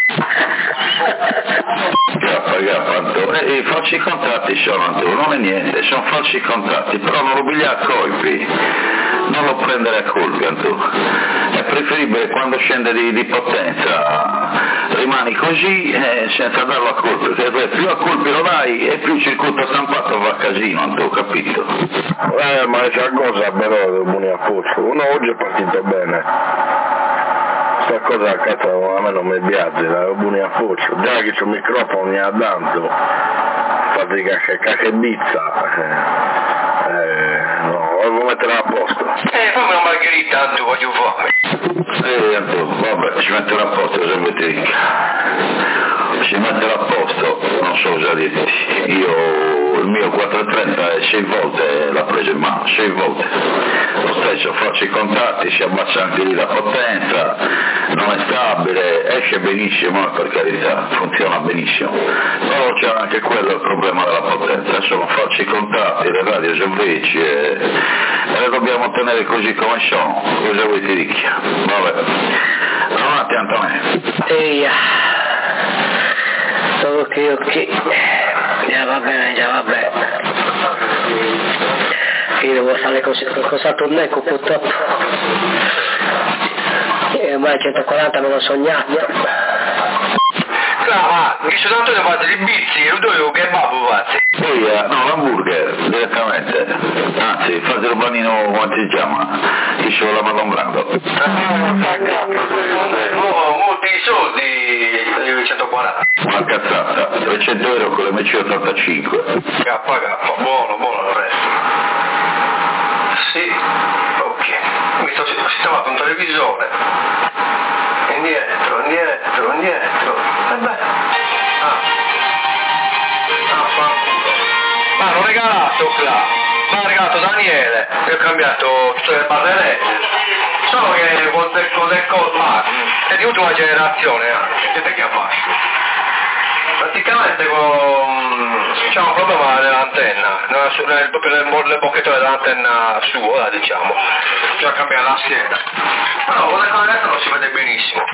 Gappa, gappa, Anto. E i falsi contratti sono, Anto, non è niente, sono falsi contratti, però non lo piglia a colpi, non lo prendere a colpi, Anto. È preferibile quando scende di, di potenza, rimani così eh, senza darlo a colpi, perché più a colpi lo dai e più il circuito stampato va a casino, Anto, capito? Eh, ma c'è cosa però, buoni a posto, uno oggi è partito bene. Questa cosa cazzo a me non mi piace, la buoni a posto, già che c'ho il microfono ne ha tanto, fatica che cacche bizza, eh, eh, no, devo mettere a posto. Eh, fammi una margherita, tanto voglio fare. Sì, Anto, vabbè, ci metterò a posto, cosa vuoi dire? Si metterà a posto, non so cosa dirti, io il mio quattrocentotrenta è sei volte l'ha preso in mano, sei volte, lo stesso faccio i contatti, si abbassa anche lì la potenza, non è stabile, esce benissimo, per carità, funziona benissimo, però c'è anche quello il problema della potenza, adesso non faccio i contatti, le radio sono vecchie e, e le dobbiamo tenere così come sono, cosa vuoi ti ricchia? Vabbè, avanti Antonio. Eia. Ok, ok, già va bene, già va bene. Io devo fare così, cosa torneco purtroppo. E ormai centoquaranta me l'ho sognato. Claro, ma che soltanto ne fate di bizzi, lo do che babbo fate. Poi, no, l'hamburger, direttamente, anzi, fate il panino, come si chiama, che ci vuole malombrando. Oh, molti soldi, centoquaranta. Una cazzata, trecento euro con l'M C ottantacinque. K K, buono, buono il resto. Sì, ok. Mi sto sistemato un televisore. Indietro, indietro, indietro. E beh. Ah. Ah, fanculo. Ma l'ho regalato qua. Mi ha regalato Daniele. E ho cambiato tutte le barrelette. Solo che con del cosa è di ultima generazione anche. Vedete che ha fatto. Praticamente con, c'è un problema nell'antenna, proprio le bocchette dell'antenna sua, diciamo, bisogna cambiare la scheda. Però con le camerette non si vede benissimo.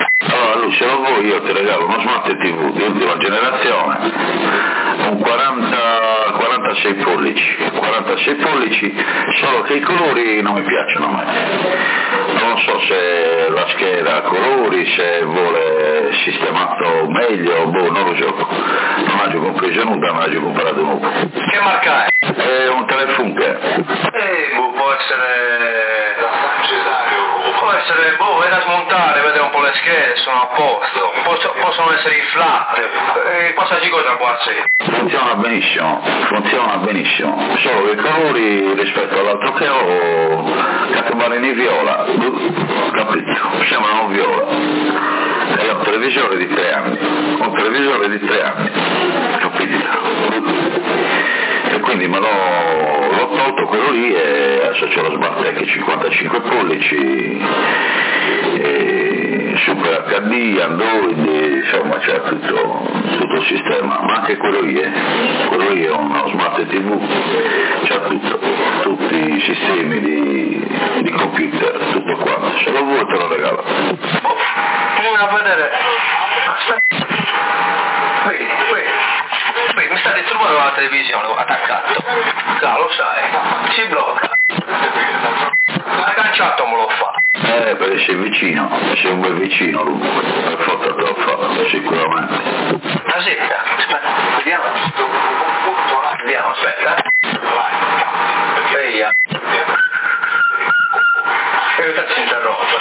se lo vuoi io ti regalo uno smart tivù di ultima generazione, un quaranta, quarantasei pollici, quarantasei pollici, solo che i colori non mi piacciono a me. Non so se la scheda a colori, se vuole sistemato meglio, boh, non lo so. Non ho compreso nulla, non ho comprato nulla. Che marca è? È un Telefunken. Eh, boh, può essere... può essere, boh, è da smontare, vedere un po' le schede, sono a posto. Posso, possono essere i flat, eh, passaggi cosa qua sì. Funziona benissimo, funziona benissimo. Solo i colori rispetto all'altro che ho, Catobarini viola, capito? Sembrano viola. E ho un televisore di tre anni, un televisore di tre anni, capito? E quindi me l'ho, l'ho tolto quello lì e adesso c'ho lo Smart Tech cinquantacinque pollici, e Super acca di, Android, insomma c'è tutto, tutto il sistema, ma anche quello lì è, quello lì è uno Smart tivù, c'ha tutto, tutti i sistemi di, di computer, tutto quanto, se lo vuoi te lo regalo. Bisogna vedere, aspetta, qui, qui. Qui mi sta disturbando la televisione attaccato, no, lo sai, si blocca, agganciato me lo fa. Eh, perché sei vicino, sei un bel vicino lui, per forza te lo fa, sicuramente. Aspetta, aspetta, vediamo, vediamo, aspetta. Via. E cazzo interrompe.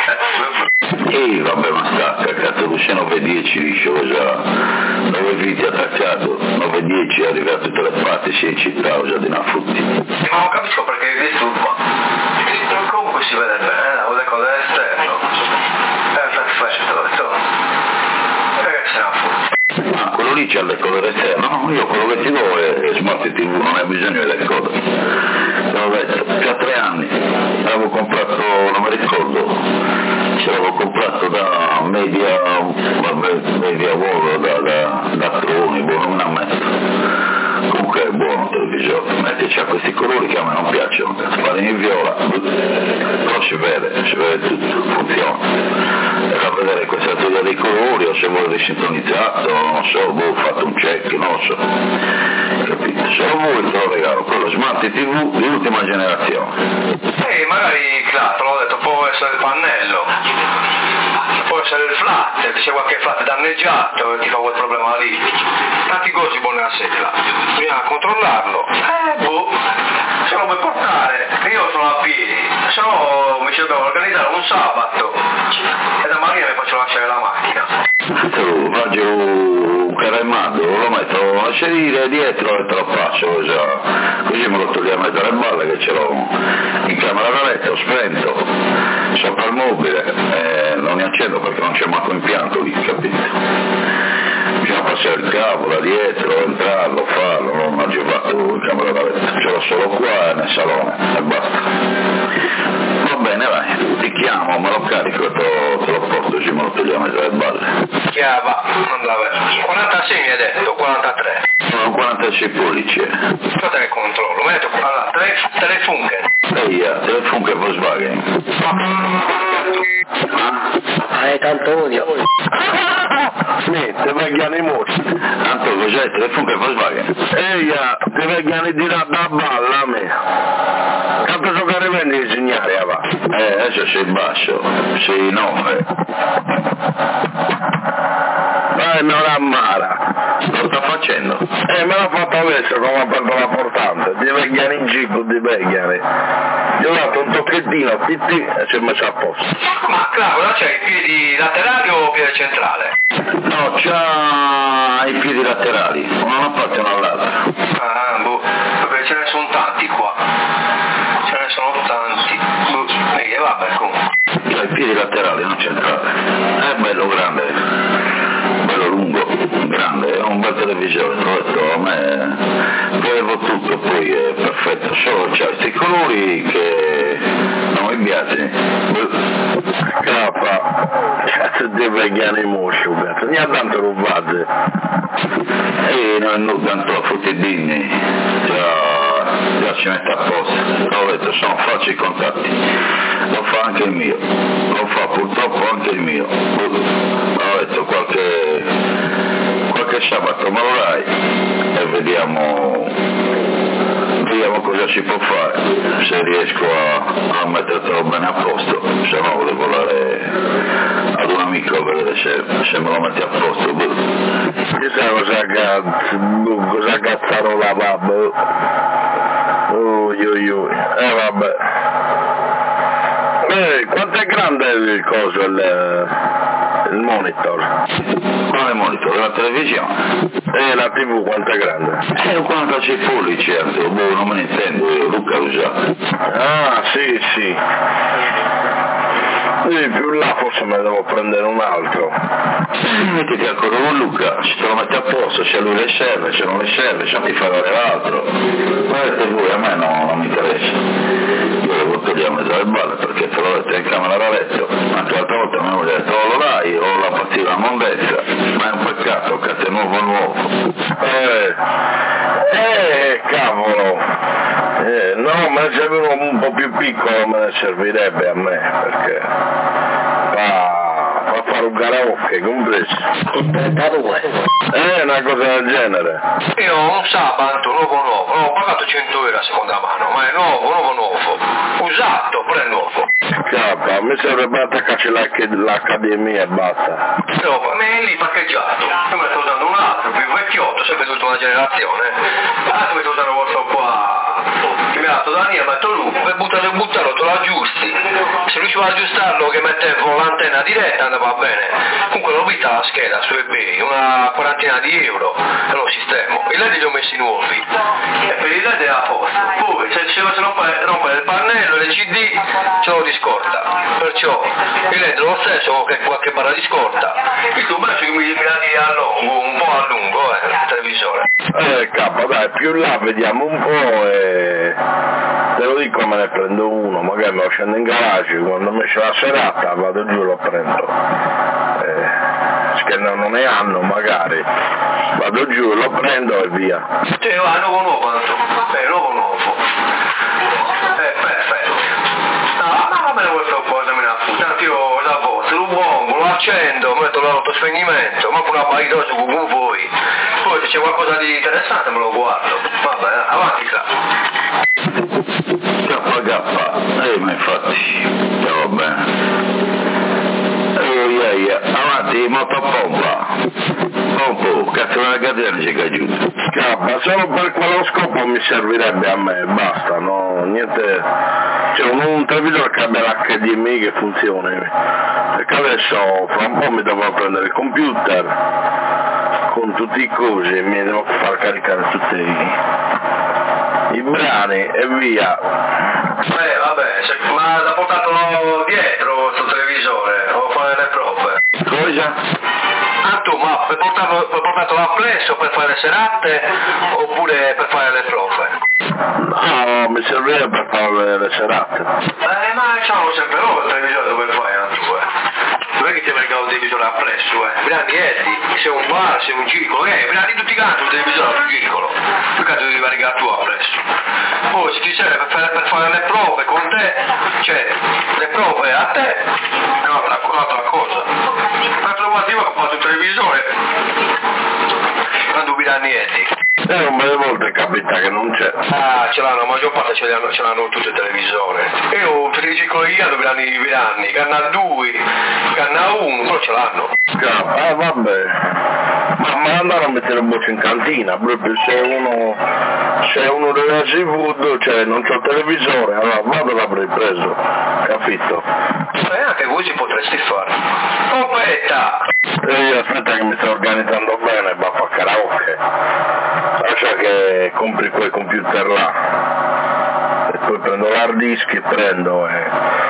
Ehi vabbè ma stacca, cazzo tu sei nove dieci dice cosa, nove viti attaccato, nove dieci è arrivato tutte le parti, sei in città, ho già di naffutti. Ma non capisco perché disturba. Comunque si vede bene, la vedo cosa dall'esterno. È perfetto, e se naffutti. Ah, quello lì c'ha il decoder esterno, no, io quello che ti do è Smart tivù, non hai bisogno di decoder. Te l'ho detto, già tre anni, l'avevo comprato, non mi ricordo, ce l'avevo comprato da Media, vabbè, Media Volo, da, da, da Troni, boh, non me ammetto. Comunque è buono il televisore, metti c'ha questi colori che a me non piacciono, Catobarini in viola, però si vede, si vede tutto, funziona. E da vedere questa teoria dei colori, o se vuole risintonizzato, non so, boh, ho fatto un check, non lo so. Capito? Se lo vuoi te lo regalo, quello Smart tivù di ultima generazione. Ehi, magari, claro, l'ho detto, può essere il pannello, può essere il flat, se c'è qualche flat danneggiato e ti fa quel problema lì. Tanti cosi buoni a sera, bisogna controllarlo. Eh, boh, se lo vuoi portare, io sono a piedi, se no mi ci dobbiamo organizzare un sabato e da Maria mi faccio lasciare la macchina. Tu mangi un caremato, lo metto a sedile dietro e te lo faccio già, così me lo togliamo dalle balle che ce l'ho in camera da letto, spento, sopra il mobile, eh, non mi accendo perché non c'è manco impianto lì, capito? Bisogna passare il cavo da dietro, entrarlo, farlo, non ho già fatto in camera da letto, ce l'ho solo qua e nel salone e basta. Va bene, vai, ti chiamo, me lo carico e te lo, te lo porto, così me lo togliamo dalle balle. Chiava, quarantasei mi hai detto, quarantatré. Sono quarantasei pollici. Aspetta che controllo, mi hai detto, allora, tele, Telefunken. Ehi, Telefunken Volkswagen. Ah, è tanto odio. Niente, vengono i morti. Tanto cos'è? Telefunken Volkswagen. Ehi, ti vengono di là da balla a me. Tanto so che rivendi il segnale, va. Eh, adesso sei basso, sei nove. Dai, non ammara. Lo sta facendo? Eh, me l'ha fatto adesso come ha fatto la portante. Di vengono in jeep, di vengono. Gli ho dato un tocchettino, titti, e si è messo a posto. Ma claro, là c'è i piedi laterali o piede centrale? No, c'ha i piedi laterali, una parte e una all'altra. Ah, boh, perché ce ne sono tanti qua. Ce ne sono tanti. Boh, e vabbè, comunque. C'ha i piedi laterali, non centrale. È bello grande, bello lungo, grande, è un bel televisore, l'ho detto, a me vedevo tutto, poi è perfetto, solo c'ha questi colori che non mi piace. Capa, cazzo di vegano i mosci, cazzo, ne ha tanto rubate. E non ho tanto la fottedini, già, già ci mette apposta, l'ho detto, sono facili i contatti, lo fa anche il mio, lo fa purtroppo anche il mio. sabato me lo dai e vediamo, vediamo cosa si può fare, se riesco a, a metterlo bene a posto, se no volevo volare ad un amico a vedere se, se me lo metti a posto. Chissà cosa cazzo, cosa cazzarola vabbè. Ui ui ui, eh vabbè. Eh, quanto è grande il coso, il, il monitor? Quale monitor? La televisione? Eh, la tivù quanto è grande? È un quarantasei pollici, certo, boh, non me ne intendo, io, Luca lo sa. Ah, sì, sì. Sì, più là forse me ne devo prendere un altro. Mettiti ancora con Luca, se te lo metti a posto, se a lui le serve, se non le serve, se non ti fa fare l'altro. Guardate voi, a me no, non mi interessa. Io devo togliere dalle balle perché te l'ho detto in camera da letto, anche l'altra volta mi hanno detto oh, lo dai, ho la partita a mondezza, ma è un peccato che te nuovo nuovo. Eh, eh, cavolo. Eh, no, me ne serve uno un po' più piccolo, me ne servirebbe a me, perché fa, fa fare un karaoke, compreso. trentadue. Eh, una cosa del genere. Io ho un sabato nuovo nuovo, ho pagato cento euro a seconda mano, ma è nuovo, nuovo nuovo, usato, pure nuovo. Capa, mi serve attaccarci l'accademia e basta. No, ma è lì parcheggiato, io me ne sto usando un altro, più vecchiotto, sempre tutta una generazione, adesso mi sto usando questo qua, che mi ha dato Daniele, metto lui, per buttarlo e buttarlo, te lo aggiusti, se riuscivo ad aggiustarlo che mettevo l'antenna diretta andava bene, comunque l'ho vista la scheda su eBay, una quarantina di euro, e lo sistemo, i led li ho messi nuovi, e per i led è a posto, poi se ci dovesse rompere il pannello e le C D, ce l'ho di scorta, perciò il led lo stesso con qualche barra di scorta, il tubo è sui millimetri a lungo, un po' a lungo, eh, il televisore. Eh, capo, dai, più là vediamo un po' e te lo dico, me ne prendo uno, magari me lo scendo in garage, quando mi esce la serata vado giù e lo prendo. Eh, che non ne hanno magari, vado giù, lo prendo e via. Sì, va, nuovo nuovo, quanto? Eh, nuovo nuovo. Eh, perfetto. No, ma va bene questo po', me ne appunto, tanto io da vostra, lo bombo, lo accendo, metto l'autospegnimento, ma pure una baitosa con voi. Poi se c'è qualcosa di interessante me lo guardo. Vabbè, avanti là. K K, eh ma infatti, va bene. Eh, yeah, yeah. Avanti, motopompa. Pompo, cazzo della catena ci caduto. Scappa, solo per quello scopo mi servirebbe a me, basta, no, niente. C'è un, un televisore che abbia l'H D M I che funzioni. Perché adesso fra un po' mi devo prendere il computer con tutti i cosi e mi devo far caricare tutti i, i brani e via. Eh vabbè, se, ma l'ha portato dietro sul televisore, o fare le prove. Cosa? Ah tu, ma per portarlo, per portarlo a plesso per fare le serate oppure per fare le prove? No, mi servirebbe per fare le serate. Eh ma c'hanno sempre loro il televisore dove fai a tu, eh. Non è che ti venga un televisore appresso, eh. Prendi Eddie, se è un bar, se è un circolo, eh, prendi tutti quanti un televisore al circolo. Più cazzo devi venire tu appresso. Poi se ti serve per fare, per fare le prove con te, cioè le prove a te, è un'altra, un'altra cosa. Un'altra motivo che ho fatto un televisore, non dubitare niente. Eh, un belle volte capita che non c'è. Ah, ce l'hanno, la maggior parte ce l'hanno, ce l'hanno tutti il televisore. Io per i cicloia dove hanno i anni, canna due, canna uno, però ce l'hanno. Ah, vabbè. Ma, ma andare a mettere un boccio in cantina, proprio se uno se uno deve seafood, cioè non c'ho il televisore, allora vado e l'avrei preso, capito? E anche voi ci potresti fare. Competta! E io aspetta che mi sto organizzando bene, va a fare karaoke. Lascia che compri quel computer là. E poi prendo l'hard disk e prendo e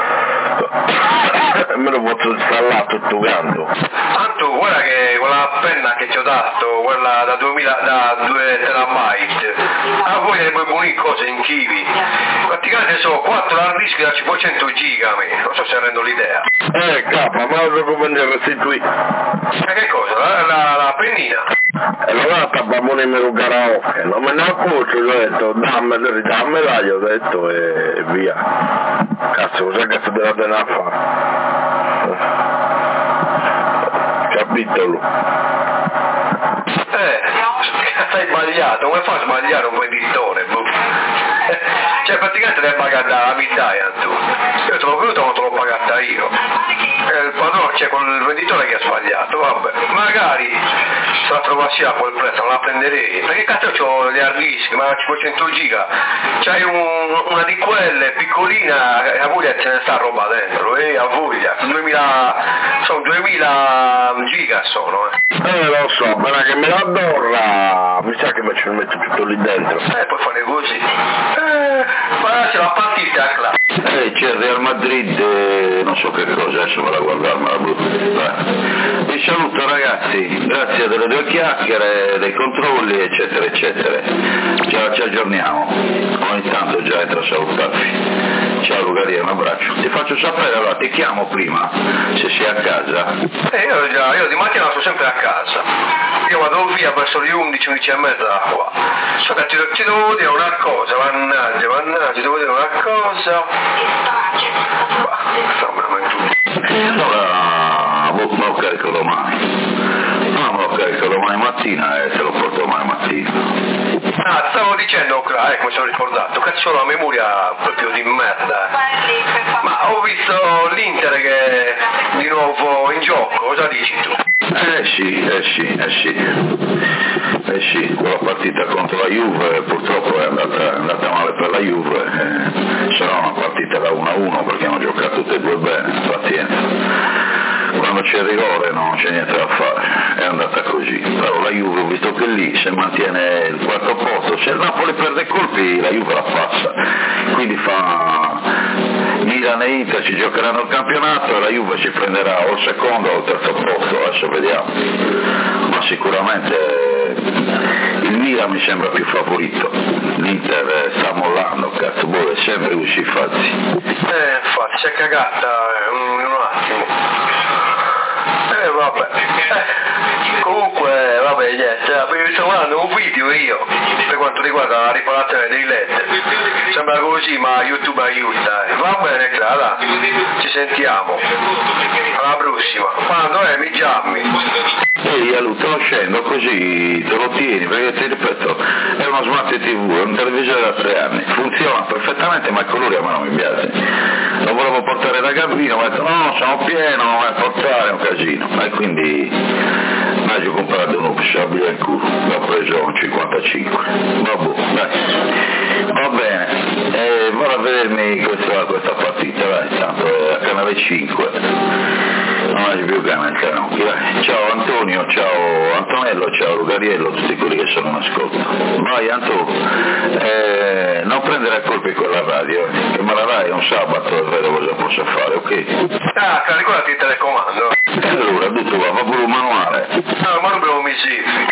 me lo posso installare tutto quanto. Tanto guarda che quella penna che ti ho dato, quella da duemila, da due terabyte, a voi delle buone cose in kiwi. Praticamente sono quattro hard disk da cinquecento giga, non so se rendo l'idea. Eh capa, ma lo devo vendere restituito. Ma che cosa? La, la, la pennina? E allora tappavo nemmeno karaoke, non me ne accorgo, gli ho detto dammela, dammela, gli ho detto e via. Cazzo, cos'è che si deve tenere a fare? Capitolo. Eh Eh, stai sbagliato, come fa a sbagliare un venditore? Cioè praticamente l'hai pagata la midaia tu. Io te l'ho venuto ma te l'ho pagata io. E il padrone, cioè quel venditore che ha sbagliato, vabbè. Magari se la trovassi a quel prezzo non la prenderei. Perché cazzo c'ho gli hard disk, ma cinquecento giga, c'hai un, una di quelle piccolina e a voglia ce ne sta roba dentro, e a voglia, duemila, sono duemila giga sono, eh. Eh lo so, ma che me la dorra, mi sa che me ce lo metto tutto lì dentro. Eh, puoi fare così. Eh, ma c'è la partita, classe. Eh, c'è il Real Madrid, eh, non so che cosa, adesso vado a guardarmela blu. Vi saluto ragazzi, grazie delle due chiacchiere, dei controlli, eccetera, eccetera. Ciao, ci aggiorniamo. Ogni tanto già entro a salutarvi. Ciao Lucaria, un abbraccio. Ti faccio sapere, allora ti chiamo prima, se sei a casa. Eh, io già, io di mattina sono sempre a casa. Io vado via verso le undici, undici e mezza da qua. So che ti, ti devo dire una cosa, mannaggia, mannaggia, ti devo dire una cosa. Bah, allora, me lo carico domani. No, me lo carico domani mattina e te lo porto domani mattina. Ah, stavo dicendo, ah, ecco, mi sono ricordato, cazzo la memoria proprio di merda. Ma ho visto l'Inter che è di nuovo in gioco, cosa dici tu? Eh sì, eh sì, eh sì, eh sì, quella partita contro la Juve purtroppo è andata, è andata male per la Juve, eh, sarà una partita da uno a uno perché hanno giocato tutte e due bene, pazienza. Quando c'è il rigore non c'è niente da fare, è andata così, però la Juve ho visto che lì se mantiene il quarto posto, se il Napoli perde colpi la Juve la passa, quindi fa Milan e Inter ci giocheranno il campionato e la Juve si prenderà o il secondo o il terzo posto, adesso vediamo, ma sicuramente il Milan mi sembra più favorito, l'Inter sta mollando, cazzo, boh, è sempre così fazzi. Eh, infatti, si è cagata in un attimo. Eh vabbè, eh, comunque vabbè niente, mi sto guardando un video io per quanto riguarda la riparazione dei L E D, sembra così ma YouTube aiuta, eh. Va bene Clara, ci sentiamo, alla prossima, quando è mi chiami. Ehi Alu, te lo scendo così, te lo tieni, perché ti ripeto, è uno smart tivù, è un televisore da tre anni, funziona perfettamente ma il colore a me non mi piace. Lo volevo portare da Gambino, ma ho detto no, sono pieno, non vai a portare, è un casino. E quindi meglio comprare un opsabile al culo, l'ho preso un cinquantacinque. Vabbè, dai. Va bene, eh, vado a vedermi questa, questa partita, dai, tanto è a canale cinque. Non hai più canale canale. Ciao Antonio, ciao Antonello, ciao Lugariello, tutti quelli che sono in ascolto. Vai Anto, eh, non prendere a colpi quella radio, che me la dai un sabato e vedo cosa posso fare, ok? Ah, ricordati il telecomando. E allora, tutto va, va pure un manuale. No, ma non abbiamo misifi.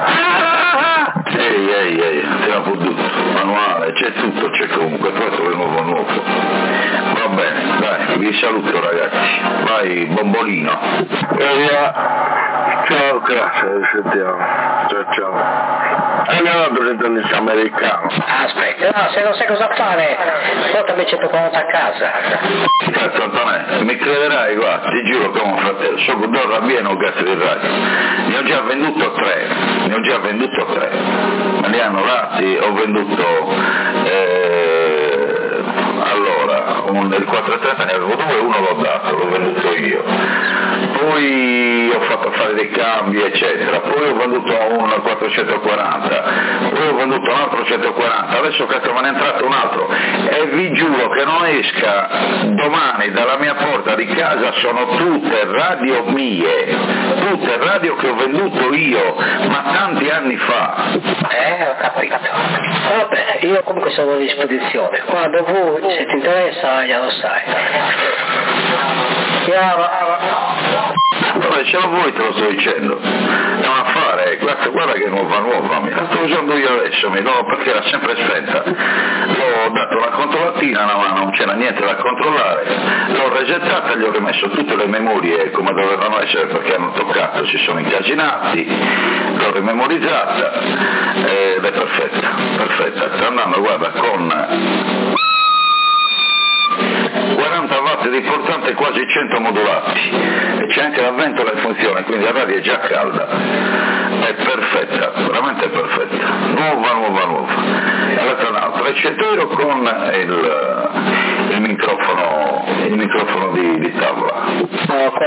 Ehi, ehi, ehi, te la può tutto, manuale, c'è tutto, c'è comunque, poi trovo il nuovo nuovo. Va bene, dai, vi saluto ragazzi, vai Bombolino. Eh, ciao, grazie, ci sentiamo. Ciao, ciao. E mi hanno preso il americano. Aspetta, no, se non sai cosa fare, portami centoquaranta a casa. Cazzo Antonello, mi crederai, guarda, ti giuro come un fratello, so che do rabbieno un cazzo di radio. Ne ho già venduto tre, ne ho già venduto tre. Me li hanno dati, ho venduto eh, allora un, il quattrocentotrenta ne avevo due, uno l'ho dato, l'ho venduto io. Poi ho fatto fare dei cambi eccetera, poi ho venduto un quattrocentoquaranta, poi ho venduto un altro centoquaranta, adesso cazzo me ne è entrato un altro e vi giuro che non esca domani dalla mia porta di casa, sono tutte radio mie, tutte radio che ho venduto io, ma tanti anni fa. Eh, ho capito. Vabbè, io comunque sono a disposizione, quando vuoi, se ti interessa, già lo sai. Chiama. Vabbè, ce lo vuoi, te lo sto dicendo, è un affare, guarda, guarda che nuova nuova, mi la sto usando io adesso, mi do perché era sempre spenta, l'ho dato una controllatina, no, ma non c'era niente da controllare, l'ho resettata, gli ho rimesso tutte le memorie come dovevano essere perché hanno toccato, si sono incasinati, l'ho rimemorizzata ed è perfetta, perfetta, sta andando, guarda, con quaranta watt di portante, quasi cento modulati, e c'è anche la ventola in funzione, quindi la radio è già calda, è perfetta, veramente perfetta, nuova, nuova, nuova. E allora un altro eccettero con il, il microfono, il microfono di, di tavola.